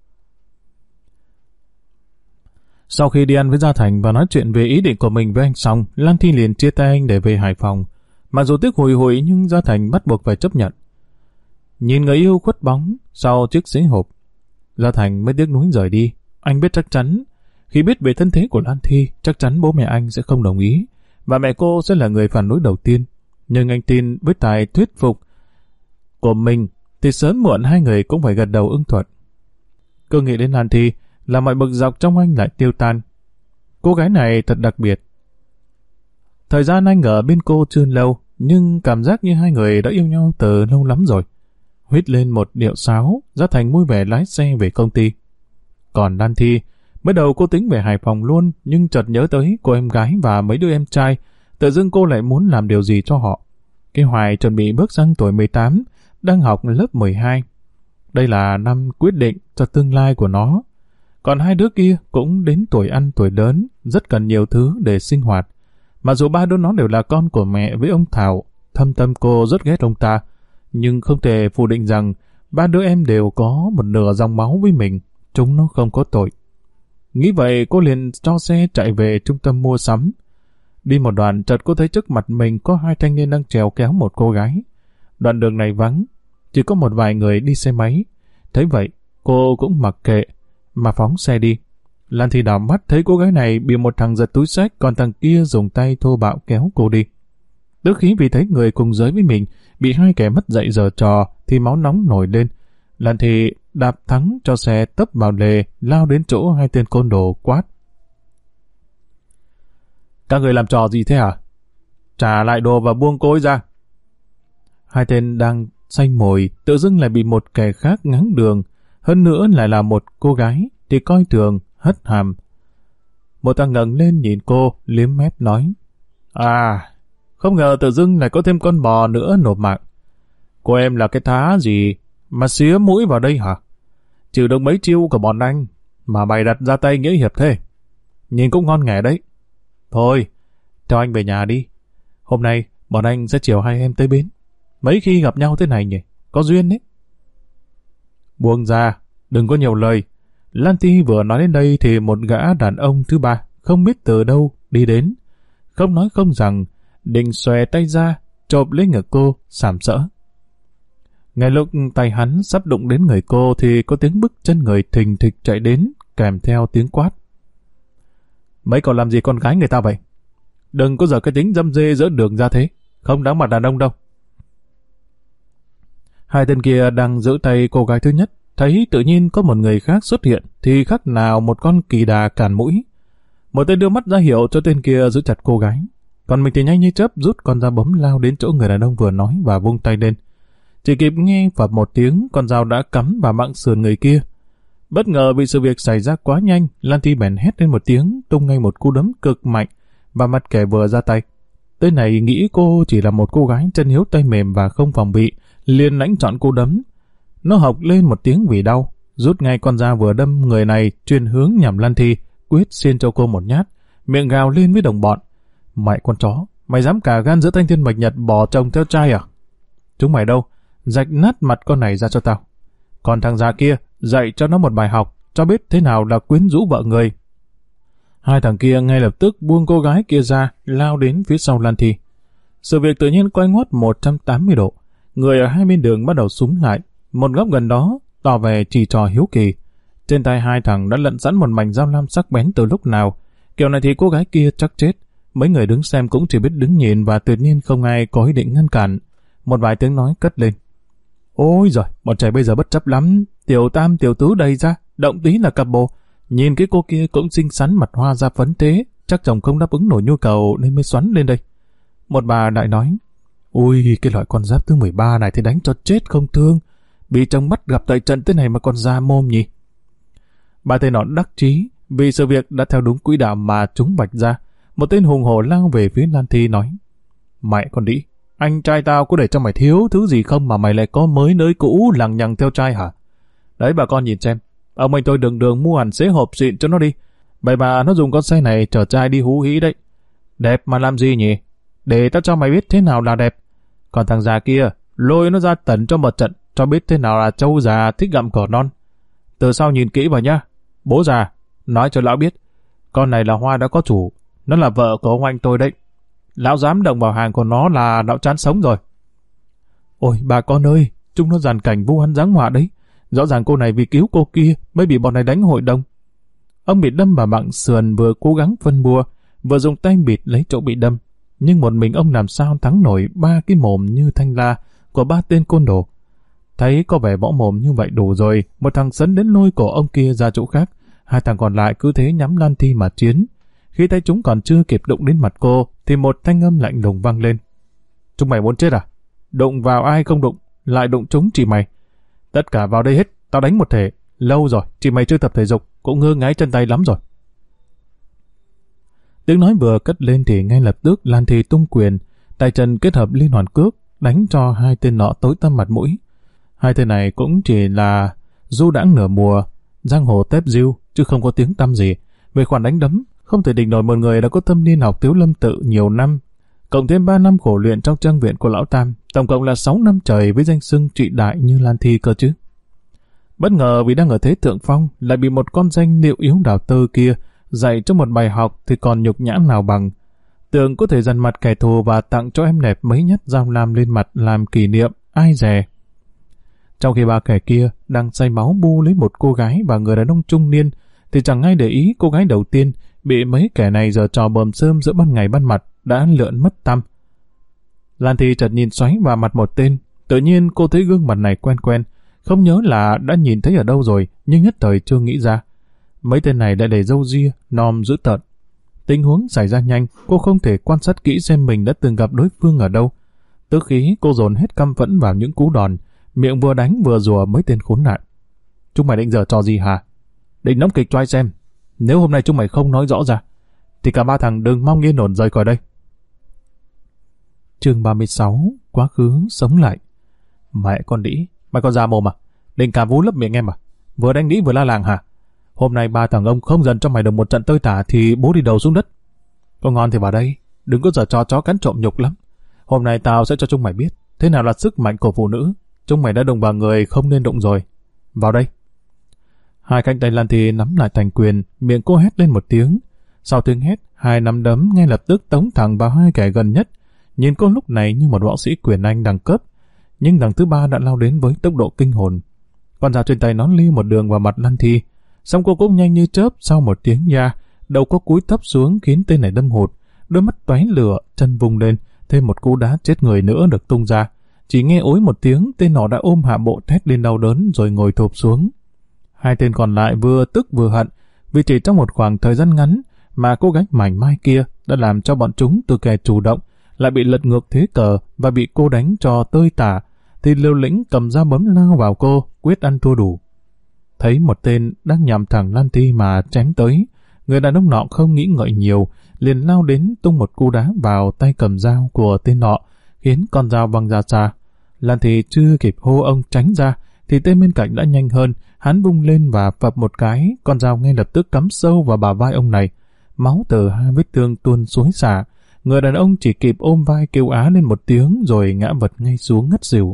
Sau khi đi ăn với Gia Thành và nói chuyện về ý định của mình với anh xong, Lan Thi liền chia tay anh để về Hải Phòng. Mặc dù tiếc hùi hụi nhưng Gia Thành bắt buộc phải chấp nhận. Nhìn người yêu khuất bóng sau chiếc xế hộp, Gia Thành mới tiếc nuối rời đi. Anh biết chắc chắn, khi biết về thân thế của Lan Thi, chắc chắn bố mẹ anh sẽ không đồng ý, và mẹ cô sẽ là người phản đối đầu tiên. Nhưng anh tin với tài thuyết phục của mình, thì sớm muộn hai người cũng phải gật đầu ưng thuận. Cứ nghĩ đến Lan Thi là mọi bực dọc trong anh lại tiêu tan. Cô gái này thật đặc biệt. Thời gian anh ở bên cô chưa lâu, nhưng cảm giác như hai người đã yêu nhau từ lâu lắm rồi. Huýt lên một điệu sáo, Gia Thành vui vẻ lái xe về công ty. Còn Lan Thi, mới đầu cô tính về Hải Phòng luôn, nhưng chợt nhớ tới cô em gái và mấy đứa em trai, tự dưng cô lại muốn làm điều gì cho họ. Cái Hoài chuẩn bị bước sang tuổi 18, đang học lớp 12. Đây là năm quyết định cho tương lai của nó. Còn hai đứa kia cũng đến tuổi ăn tuổi lớn, rất cần nhiều thứ để sinh hoạt. Mặc dù ba đứa nó đều là con của mẹ với ông Thảo, thâm tâm cô rất ghét ông ta, nhưng không thể phủ định rằng ba đứa em đều có một nửa dòng máu với mình, chúng nó không có tội. Nghĩ vậy cô liền cho xe chạy về trung tâm mua sắm. Đi một đoạn chợt cô thấy trước mặt mình có hai thanh niên đang trèo kéo một cô gái. Đoạn đường này vắng, chỉ có một vài người đi xe máy. Thấy vậy, cô cũng mặc kệ mà phóng xe đi. Lan Thi đảo mắt thấy cô gái này bị một thằng giật túi xách, còn thằng kia dùng tay thô bạo kéo cô đi. Tức khí vì thấy người cùng giới với mình bị hai kẻ mất dạy giở trò thì máu nóng nổi lên. Lan Thi đạp thắng cho xe tấp vào lề, lao đến chỗ hai tên côn đồ quát: "Các người làm trò gì thế hả? Trả lại đồ và buông cô ấy ra." Hai tên đang say mồi tự dưng lại bị một kẻ khác ngáng đường, hơn nữa lại là một cô gái thì coi thường, hất hàm. Một thằng ngẩng lên nhìn cô, liếm mép nói: "À, không ngờ tự dưng lại có thêm con bò nữa nộp mạng. Cô em là cái thá gì mà xía mũi vào đây hả? Chịu được mấy chiêu của bọn anh mà mày đặt ra tay nghĩa hiệp thế. Nhìn cũng ngon nghẻ đấy. Thôi, theo anh về nhà đi. Hôm nay bọn anh sẽ chiều hai em tới bến. Mấy khi gặp nhau thế này nhỉ, có duyên đấy." "Buông ra, đừng có nhiều lời." Lan Thi vừa nói đến đây thì một gã đàn ông thứ ba không biết từ đâu đi đến, không nói không rằng, định xòe tay ra chộp lấy ngực cô, sàm sỡ. Ngay lúc tay hắn sắp đụng đến người cô thì có tiếng bước chân người thình thịch chạy đến, kèm theo tiếng quát: "Mấy cậu làm gì con gái người ta vậy? Đừng có giở cái tính dâm dê giữa đường ra thế, không đáng mặt đàn ông đâu." Hai tên kia đang giữ tay cô gái thứ nhất, thấy tự nhiên có một người khác xuất hiện thì khác nào một con kỳ đà cản mũi. Một tên đưa mắt ra hiệu cho tên kia giữ chặt cô gái, còn mình thì nhanh như chớp rút con dao bấm lao đến chỗ người đàn ông vừa nói và vung tay lên. Chỉ kịp nghe phập một tiếng, con dao đã cắm vào mạng sườn người kia. Bất ngờ vì sự việc xảy ra quá nhanh, Lan Thi bèn hét lên một tiếng, tung ngay một cú đấm cực mạnh vào mặt kẻ vừa ra tay. Tới này nghĩ cô chỉ là một cô gái chân yếu tay mềm và không phòng bị, liền lãnh chọn cú đấm. Nó hộc lên một tiếng vì đau, rút ngay con dao vừa đâm người này chuyên hướng nhằm Lan Thi, quyết xiên cho cô một nhát, miệng gào lên với đồng bọn: "Mẹ con chó, mày dám cả gan giữa thanh thiên bạch nhật bỏ chồng theo trai à? Chúng mày đâu, rạch nát mặt con này ra cho tao. Còn thằng già kia, dạy cho nó một bài học, cho biết thế nào là quyến rũ vợ người." Hai thằng kia ngay lập tức buông cô gái kia ra, lao đến phía sau Lan Thi. Sự việc tự nhiên quay ngoắt 180 độ. Người ở hai bên đường bắt đầu súng lại. Một góc gần đó tỏ vẻ chỉ trò hiếu kỳ. Trên tay hai thằng đã lận sẵn một mảnh dao lam sắc bén từ lúc nào. Kiểu này thì cô gái kia chắc chết. Mấy người đứng xem cũng chỉ biết đứng nhìn và tuyệt nhiên không ai có ý định ngăn cản. Một vài tiếng nói cất lên: "Ôi giời, bọn trẻ bây giờ bất chấp lắm. Tiểu tam tiểu tứ đầy ra, động tí là cặp bồ. Nhìn cái cô kia cũng xinh xắn, mặt hoa da phấn thế, chắc chồng không đáp ứng nổi nhu cầu nên mới xoắn lên đây." Một bà đại nói: "Ui, cái loại con giáp thứ 13 này thì đánh cho chết không thương. Bị chồng bắt gặp tại trận thế này mà còn ra mồm nhỉ." Ba tên nó đắc chí vì sự việc đã theo đúng quỹ đạo mà chúng vạch ra. Một tên hùng hổ lao về phía Lan Thi nói: "Mẹ con đĩ, anh trai tao có để cho mày thiếu thứ gì không mà mày lại có mới nới cũ lằng nhằng theo trai hả? Đấy bà con nhìn xem, ông anh tôi đường đường mua hẳn xế hộp xịn cho nó đi. Vậy mà nó dùng con xe này chở trai đi hú hí đấy. Đẹp mà làm gì nhỉ? Để tao cho mày biết thế nào là đẹp. Còn thằng già kia, lôi nó ra tẩn cho một trận, cho biết thế nào là trâu già thích gặm cỏ non. Từ sau nhìn kỹ vào nhá. Bố già, nói cho lão biết, con này là Hoa đã có chủ, nó là vợ của ông anh tôi đấy. Lão dám động vào hàng của nó là lão chán sống rồi. Ôi bà con ơi, chúng nó dàn cảnh vu oan giáng họa đấy. Rõ ràng cô này vì cứu cô kia mới bị bọn này đánh hội đồng. Ông bị đâm vào mạng sườn, vừa cố gắng phân bua, vừa dùng tay bịt lấy chỗ bị đâm. Nhưng một mình ông làm sao thắng nổi 3 cái mồm như thanh la của 3 tên côn đồ. Thấy có vẻ võ mồm như vậy đủ rồi, một thằng sấn đến lôi cổ ông kia ra chỗ khác. 2 thằng còn lại cứ thế nhắm Lan Thi mà chiến. Khi tay chúng còn chưa kịp đụng đến mặt cô, thì một thanh âm lạnh lùng vang lên. Chúng mày muốn chết à? Đụng vào ai không đụng, lại đụng chúng chị mày. Tất cả vào đây hết, tao đánh một thể. Lâu rồi, chị mày chưa tập thể dục, cũng ngơ ngái chân tay lắm rồi. Tiếng nói vừa cất lên thì ngay lập tức Lan Thi tung quyền, tay chân kết hợp liên hoàn cước, đánh cho 2 tên nọ tối tăm mặt mũi. 2 tên này cũng chỉ là du đãng nửa mùa, giang hồ tép diêu, chứ không có tiếng tăm gì. Về khoản đánh đấm, không thể địch nổi một người đã có thâm niên học Tiếu Lâm Tự nhiều năm, cộng thêm 3 năm khổ luyện trong trang viện của lão Tam, tổng cộng là 6 năm trời với danh xưng trị đại như Lan Thi cơ chứ. Bất ngờ vì đang ở thế thượng phong, lại bị một con danh liệu yếu đào tơ kia dạy cho một bài học thì còn nhục nhã nào bằng. Tưởng có thể dằn mặt kẻ thù và tặng cho em đẹp mấy nhát dao lam lên mặt làm kỷ niệm, ai dè. Trong khi 3 kẻ kia đang say máu bu lấy một cô gái và người đàn ông trung niên, thì chẳng ai để ý cô gái đầu tiên bị mấy kẻ này giở trò bờm sơm giữa ban ngày ban mặt đã lượn mất tăm. Lan Thi chợt nhìn xoáy vào mặt một tên, tự nhiên cô thấy gương mặt này quen quen, không nhớ là đã nhìn thấy ở đâu rồi, nhưng nhất thời chưa nghĩ ra. Mấy tên này đã để râu ria, nòm dữ tợn. Tình huống xảy ra nhanh, cô không thể quan sát kỹ xem mình đã từng gặp đối phương ở đâu. Tức khí cô dồn hết căm phẫn vào những cú đòn, miệng vừa đánh vừa rủa mấy tên khốn nạn. Chúng mày định giở trò gì hả? Định nóng kịch cho ai xem? Nếu hôm nay chúng mày không nói rõ ra, thì cả 3 thằng đừng mong yên ổn rời khỏi đây. Chương 36, quá khứ sống lại. Mẹ con đĩ, mày còn già mồm à? Định cả vú lấp miệng em à? Vừa đánh đĩ vừa la làng hả? Hôm nay 3 thằng ông không dần cho mày được một trận tơi tả thì bố đi đầu xuống đất. Có ngon thì vào đây, đừng có giở trò chó cắn trộm nhục lắm. Hôm nay tao sẽ cho chúng mày biết thế nào là sức mạnh của phụ nữ. Chúng mày đã đụng vào người không nên đụng rồi. Vào đây. 2 cánh tay Lan Thi nắm lại thành quyền, miệng cô hét lên một tiếng. Sau tiếng hét, 2 nắm đấm ngay lập tức tống thẳng vào 2 kẻ gần nhất. Nhìn cô lúc này như một võ sĩ quyền Anh đẳng cấp, nhưng đằng thứ 3 đã lao đến với tốc độ kinh hồn. Con dao trên tay nó li một đường vào mặt Lan Thi, xong cô cũng nhanh như chớp. Sau một tiếng nha, đầu cô cúi thấp xuống khiến tên này đâm hụt, đôi mắt tóe lửa, chân vùng lên, thêm một cú đá chết người nữa được tung ra. Chỉ nghe ối một tiếng, tên nọ đã ôm hạ bộ thét lên đau đớn rồi ngồi thụp xuống. 2 tên còn lại vừa tức vừa hận, vì chỉ trong một khoảng thời gian ngắn mà cô gái mảnh mai kia đã làm cho bọn chúng từ kẻ chủ động lại bị lật ngược thế cờ và bị cô đánh cho tơi tả, thì liều lĩnh cầm dao bấm lao vào cô, quyết ăn thua đủ. Thấy một tên đang nhằm thẳng Lan Thi mà chém tới, người đàn ông nọ không nghĩ ngợi nhiều, liền lao đến tung một cú đá vào tay cầm dao của tên nọ, khiến con dao văng ra xa. Lan Thi chưa kịp hô ông tránh ra, thì tên bên cạnh đã nhanh hơn, hắn vung lên và phập một cái, con dao ngay lập tức cắm sâu vào bả vai ông này. Máu từ 2 vết thương tuôn xối xả, người đàn ông chỉ kịp ôm vai kêu á lên một tiếng rồi ngã vật ngay xuống ngất xỉu.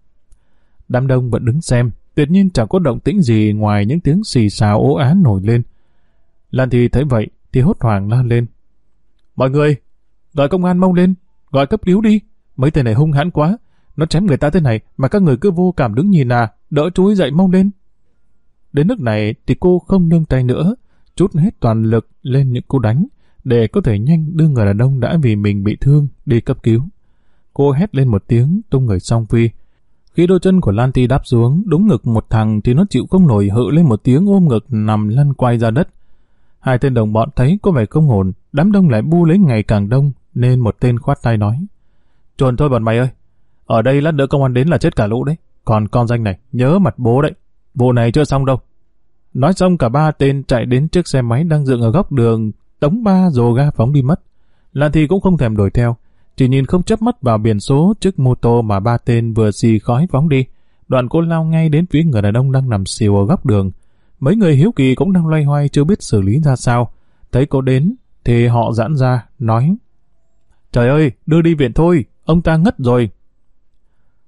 Đám đông vẫn đứng xem, tuyệt nhiên chẳng có động tĩnh gì ngoài những tiếng xì xào ố á nổi lên. Lan Thi thấy vậy thì hốt hoảng la lên. Mọi người, gọi công an mau lên, gọi cấp cứu đi, mấy tên này hung hãn quá, nó chém người ta thế này mà các người cứ vô cảm đứng nhìn à, đỡ chú ấy dậy mau lên. Đến nước này thì cô không nương tay nữa, trút hết toàn lực lên những cú đánh để có thể nhanh đưa người đàn ông đã vì mình bị thương đi cấp cứu. Cô hét lên một tiếng tung người song phi. Khi đôi chân của Lan Thi đáp xuống đúng ngực một thằng thì nó chịu không nổi, hự lên một tiếng ôm ngực nằm lăn quay ra đất. 2 tên đồng bọn thấy có vẻ không ổn, đám đông lại bu lấy ngày càng đông nên một tên khoát tay nói: Chuồn thôi bọn mày ơi, ở đây lát nữa công an đến là chết cả lũ đấy. Còn con danh này nhớ mặt bố đấy, vụ này chưa xong đâu. Nói xong cả 3 tên chạy đến chiếc xe máy đang dựng ở góc đường, tống 3 rồ ga phóng đi mất. Lan Thi cũng không thèm đuổi theo, chỉ nhìn không chớp mắt vào biển số chiếc mô tô mà 3 tên vừa xì khói phóng đi. Đoạn cô lao ngay đến phía người đàn ông đang nằm xìu ở góc đường. Mấy người hiếu kỳ cũng đang loay hoay chưa biết xử lý ra sao. Thấy cô đến thì họ giãn ra nói: Trời ơi, đưa đi viện thôi, ông ta ngất rồi.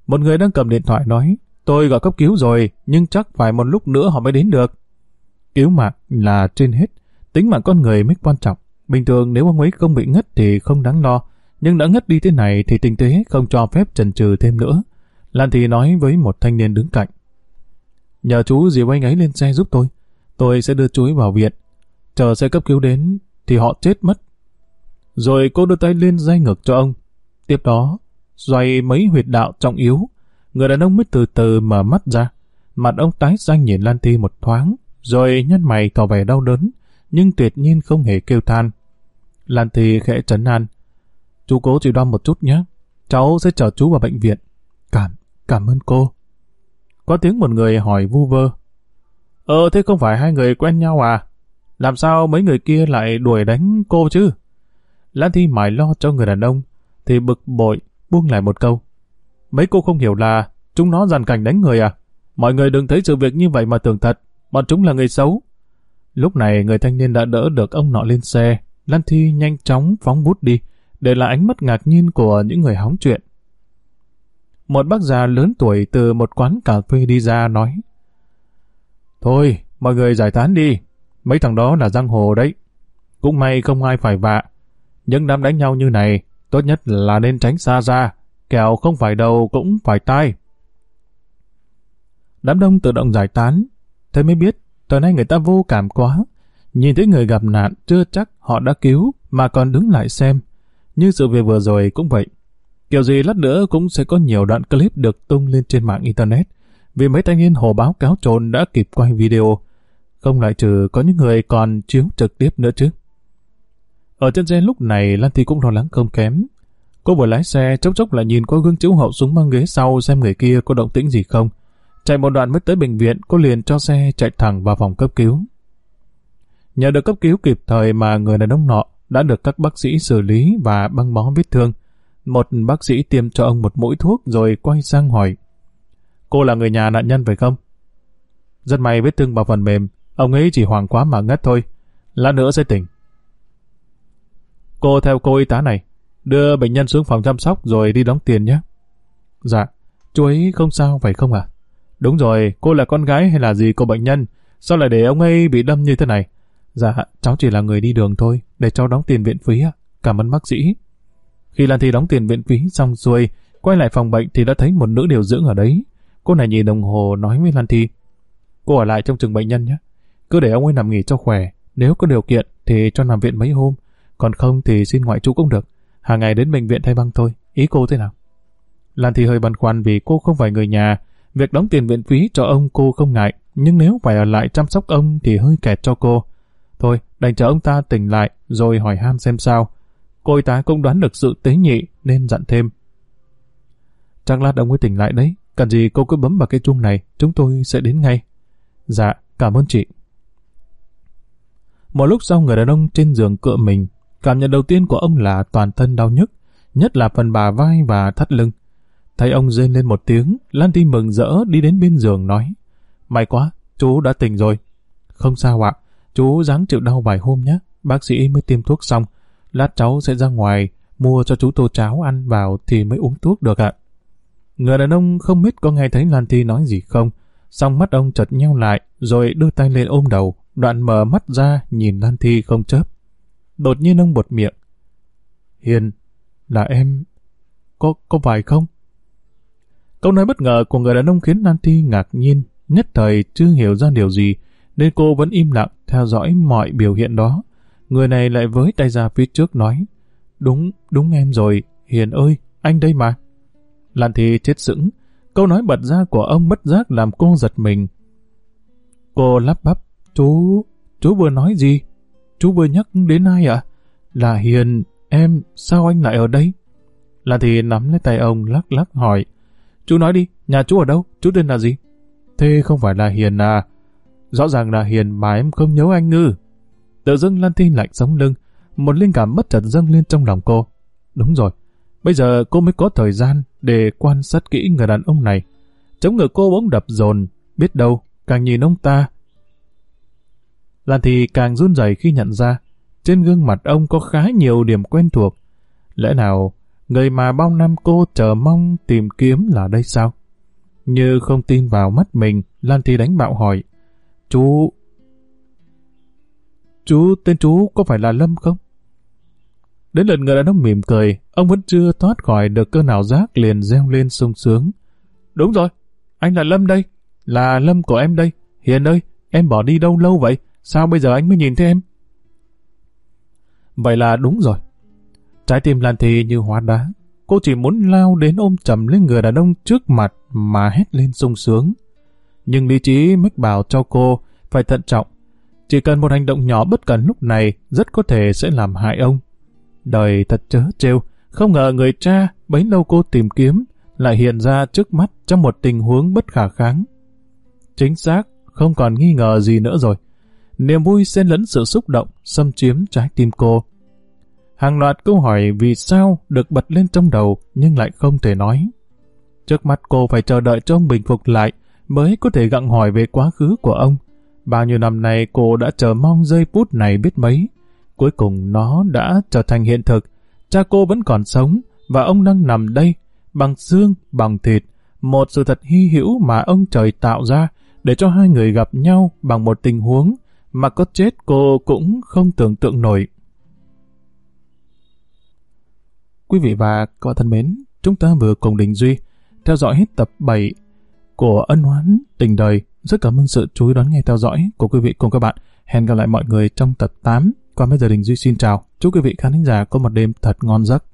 Một người đang cầm điện thoại nói, tôi gọi cấp cứu rồi, nhưng chắc phải một lúc nữa họ mới đến được. Cứu mạng là trên hết, tính mạng con người mới quan trọng. Bình thường nếu ông ấy không bị ngất thì không đáng lo, nhưng đã ngất đi thế này thì tình thế không cho phép chần chừ thêm nữa. Lan Thi nói với một thanh niên đứng cạnh. Nhờ chú dìu anh ấy lên xe giúp tôi sẽ đưa chú ấy vào viện. Chờ xe cấp cứu đến thì họ chết mất. Rồi cô đưa tay lên day ngực cho ông. Tiếp đó, xoay mấy huyệt đạo trọng yếu. Người đàn ông mới từ từ mở mắt ra. Mặt ông tái xanh nhìn Lan Thi một thoáng, rồi nhăn mày tỏ vẻ đau đớn, nhưng tuyệt nhiên không hề kêu than. Lan Thi khẽ trấn an. Chú cố chịu đau một chút nhé. Cháu sẽ chở chú vào bệnh viện. Cảm ơn cô. Có tiếng một người hỏi vu vơ. Thế không phải hai người quen nhau à? Làm sao mấy người kia lại đuổi đánh cô chứ? Lan Thi mải lo cho người đàn ông, thì bực bội buông lại một câu. Mấy cô không hiểu là chúng nó dàn cảnh đánh người à? Mọi người đừng thấy sự việc như vậy mà tưởng thật, bọn chúng là người xấu. Lúc này người thanh niên đã đỡ được ông nọ lên xe. Lan Thi nhanh chóng phóng vút đi, để lại ánh mắt ngạc nhiên của những người hóng chuyện. Một bác già lớn tuổi từ một quán cà phê đi ra nói. Thôi, mọi người giải tán đi. Mấy thằng đó là giang hồ đấy. Cũng may không ai phải vạ. Những đám đánh nhau như này, tốt nhất là nên tránh xa ra, kẻo không phải đầu cũng phải tai. Đám đông tự động giải tán. Thế mới biết, thời nay người ta vô cảm quá. Nhìn thấy người gặp nạn, chưa chắc họ đã cứu, mà còn đứng lại xem. Như sự việc vừa rồi cũng vậy. Kiểu gì lát nữa cũng sẽ có nhiều đoạn clip được tung lên trên mạng Internet, vì mấy thanh niên hồ báo cáo trồn đã kịp quay video. Không loại trừ có những người còn chiếu trực tiếp nữa chứ. Ở trên xe lúc này Lan Thi cũng lo lắng không kém. Cô vừa lái xe chốc chốc lại nhìn qua gương chiếu hậu xuống băng ghế sau xem người kia có động tĩnh gì không. Chạy một đoạn mới tới bệnh viện, cô liền cho xe chạy thẳng vào phòng cấp cứu. Nhờ được cấp cứu kịp thời mà người đàn ông nọ đã được các bác sĩ xử lý và băng bó vết thương. Một bác sĩ tiêm cho ông một mũi thuốc rồi quay sang hỏi. Cô là người nhà nạn nhân phải không? Rất may vết thương vào phần mềm, ông ấy chỉ hoảng quá mà ngất thôi. Lát nữa sẽ tỉnh. Cô theo cô y tá này, đưa bệnh nhân xuống phòng chăm sóc rồi đi đóng tiền nhé. Dạ, chú ấy không sao phải không ạ? Đúng rồi, cô là con gái hay là gì của bệnh nhân? Sao lại để ông ấy bị đâm như thế này? Dạ, cháu chỉ là người đi đường thôi, để cháu đóng tiền viện phí. Cảm ơn bác sĩ. Khi Lan Thi đóng tiền viện phí xong xuôi, quay lại phòng bệnh thì đã thấy một nữ điều dưỡng ở đấy. Cô này nhìn đồng hồ nói với Lan Thi. Cô ở lại trong chừng bệnh nhân nhé. Cứ để ông ấy nằm nghỉ cho khỏe. Nếu có điều kiện thì cho nằm viện mấy hôm. Còn không thì xin ngoại trú cũng được. Hàng ngày đến bệnh viện thay băng thôi. Ý cô thế nào? Lan Thi hơi băn khoăn vì cô không phải người nhà. Việc đóng tiền viện phí cho ông cô không ngại. Nhưng nếu phải ở lại chăm sóc ông thì hơi kẹt cho cô. Thôi, đành chờ ông ta tỉnh lại rồi hỏi han xem sao. Cô y tá cũng đoán được sự tế nhị nên dặn thêm. Chắc lát ông ấy tỉnh lại đấy. Cần gì cô cứ bấm vào cái chuông này, chúng tôi sẽ đến ngay. Dạ, cảm ơn chị. Một lúc sau người đàn ông trên giường cựa mình. Cảm nhận đầu tiên của ông là toàn thân đau nhức, nhất là phần bả vai và thắt lưng. Thấy ông rên lên một tiếng, Lan Thi mừng rỡ đi đến bên giường nói. May quá, chú đã tỉnh rồi. Không sao ạ, chú ráng chịu đau vài hôm nhé, bác sĩ mới tiêm thuốc xong. Lát cháu sẽ ra ngoài, mua cho chú tô cháo ăn vào thì mới uống thuốc được ạ. Người đàn ông không biết có nghe thấy Lan Thi nói gì không, song mắt ông chợt nheo lại, rồi đưa tay lên ôm đầu, đoạn mở mắt ra nhìn Lan Thi không chớp. Đột nhiên ông buột miệng. Hiền, là em, có phải không? Câu nói bất ngờ của người đàn ông khiến Lan Thi ngạc nhiên, nhất thời chưa hiểu ra điều gì, nên cô vẫn im lặng theo dõi mọi biểu hiện đó. Người này lại với tay ra phía trước nói. Đúng em rồi, Hiền ơi, anh đây mà. Lan Thi chết sững, câu nói bật ra của ông bất giác làm cô giật mình. Cô lắp bắp, chú vừa nói gì? Chú vừa nhắc đến ai ạ? Là Hiền, em, sao anh lại ở đây? Lan Thi nắm lấy tay ông lắc lắc hỏi. Chú nói đi, nhà chú ở đâu? Chú tên là gì? Thế không phải là Hiền à? Rõ ràng là Hiền mà em không nhớ anh ngư. Tự dưng Lan Thi lạnh sống lưng, một linh cảm bất chợt dâng lên trong lòng cô. Đúng rồi, bây giờ cô mới có thời gian để quan sát kỹ người đàn ông này. Chống ngực cô bỗng đập dồn, biết đâu, càng nhìn ông ta. Lan Thi càng run rẩy khi nhận ra, trên gương mặt ông có khá nhiều điểm quen thuộc. Lẽ nào người mà bao năm cô chờ mong tìm kiếm là đây sao? Như không tin vào mắt mình, Lan Thi đánh bạo hỏi, tên chú có phải là Lâm không? Đến lượt người đàn ông mỉm cười, ông vẫn chưa thoát khỏi được cơn ảo giác liền reo lên sung sướng. Đúng rồi, anh là Lâm đây, là Lâm của em đây. Hiền ơi, em bỏ đi đâu lâu vậy? Sao bây giờ anh mới nhìn thấy em? Vậy là đúng rồi. Trái tim Lan Thi như hóa đá. Cô chỉ muốn lao đến ôm chầm lên người đàn ông trước mặt mà hét lên sung sướng. Nhưng lý trí mách bảo cho cô phải thận trọng. Chỉ cần một hành động nhỏ bất cẩn lúc này rất có thể sẽ làm hại ông. Đời thật trớ trêu, không ngờ người cha bấy lâu cô tìm kiếm lại hiện ra trước mắt trong một tình huống bất khả kháng. Chính xác, không còn nghi ngờ gì nữa rồi. Niềm vui xen lẫn sự xúc động xâm chiếm trái tim cô. Hàng loạt câu hỏi vì sao được bật lên trong đầu nhưng lại không thể nói. Trước mắt cô phải chờ đợi cho ông bình phục lại mới có thể gặng hỏi về quá khứ của ông. Bao nhiêu năm nay cô đã chờ mong giây phút này biết mấy. Cuối cùng nó đã trở thành hiện thực. Cha cô vẫn còn sống và ông đang nằm đây, bằng xương, bằng thịt. Một sự thật hy hữu mà ông trời tạo ra để cho hai người gặp nhau bằng một tình huống mà có chết cô cũng không tưởng tượng nổi. Quý vị và các bạn thân mến, chúng ta vừa cùng Đình Duy theo dõi hết tập 7 của Ân Oán Tình Đời. Rất cảm ơn sự chú ý đón nghe theo dõi của quý vị cùng các bạn. Hẹn gặp lại mọi người trong tập 8. Còn bây giờ Đình Duy xin chào. Chúc quý vị khán thính giả có một đêm thật ngon giấc.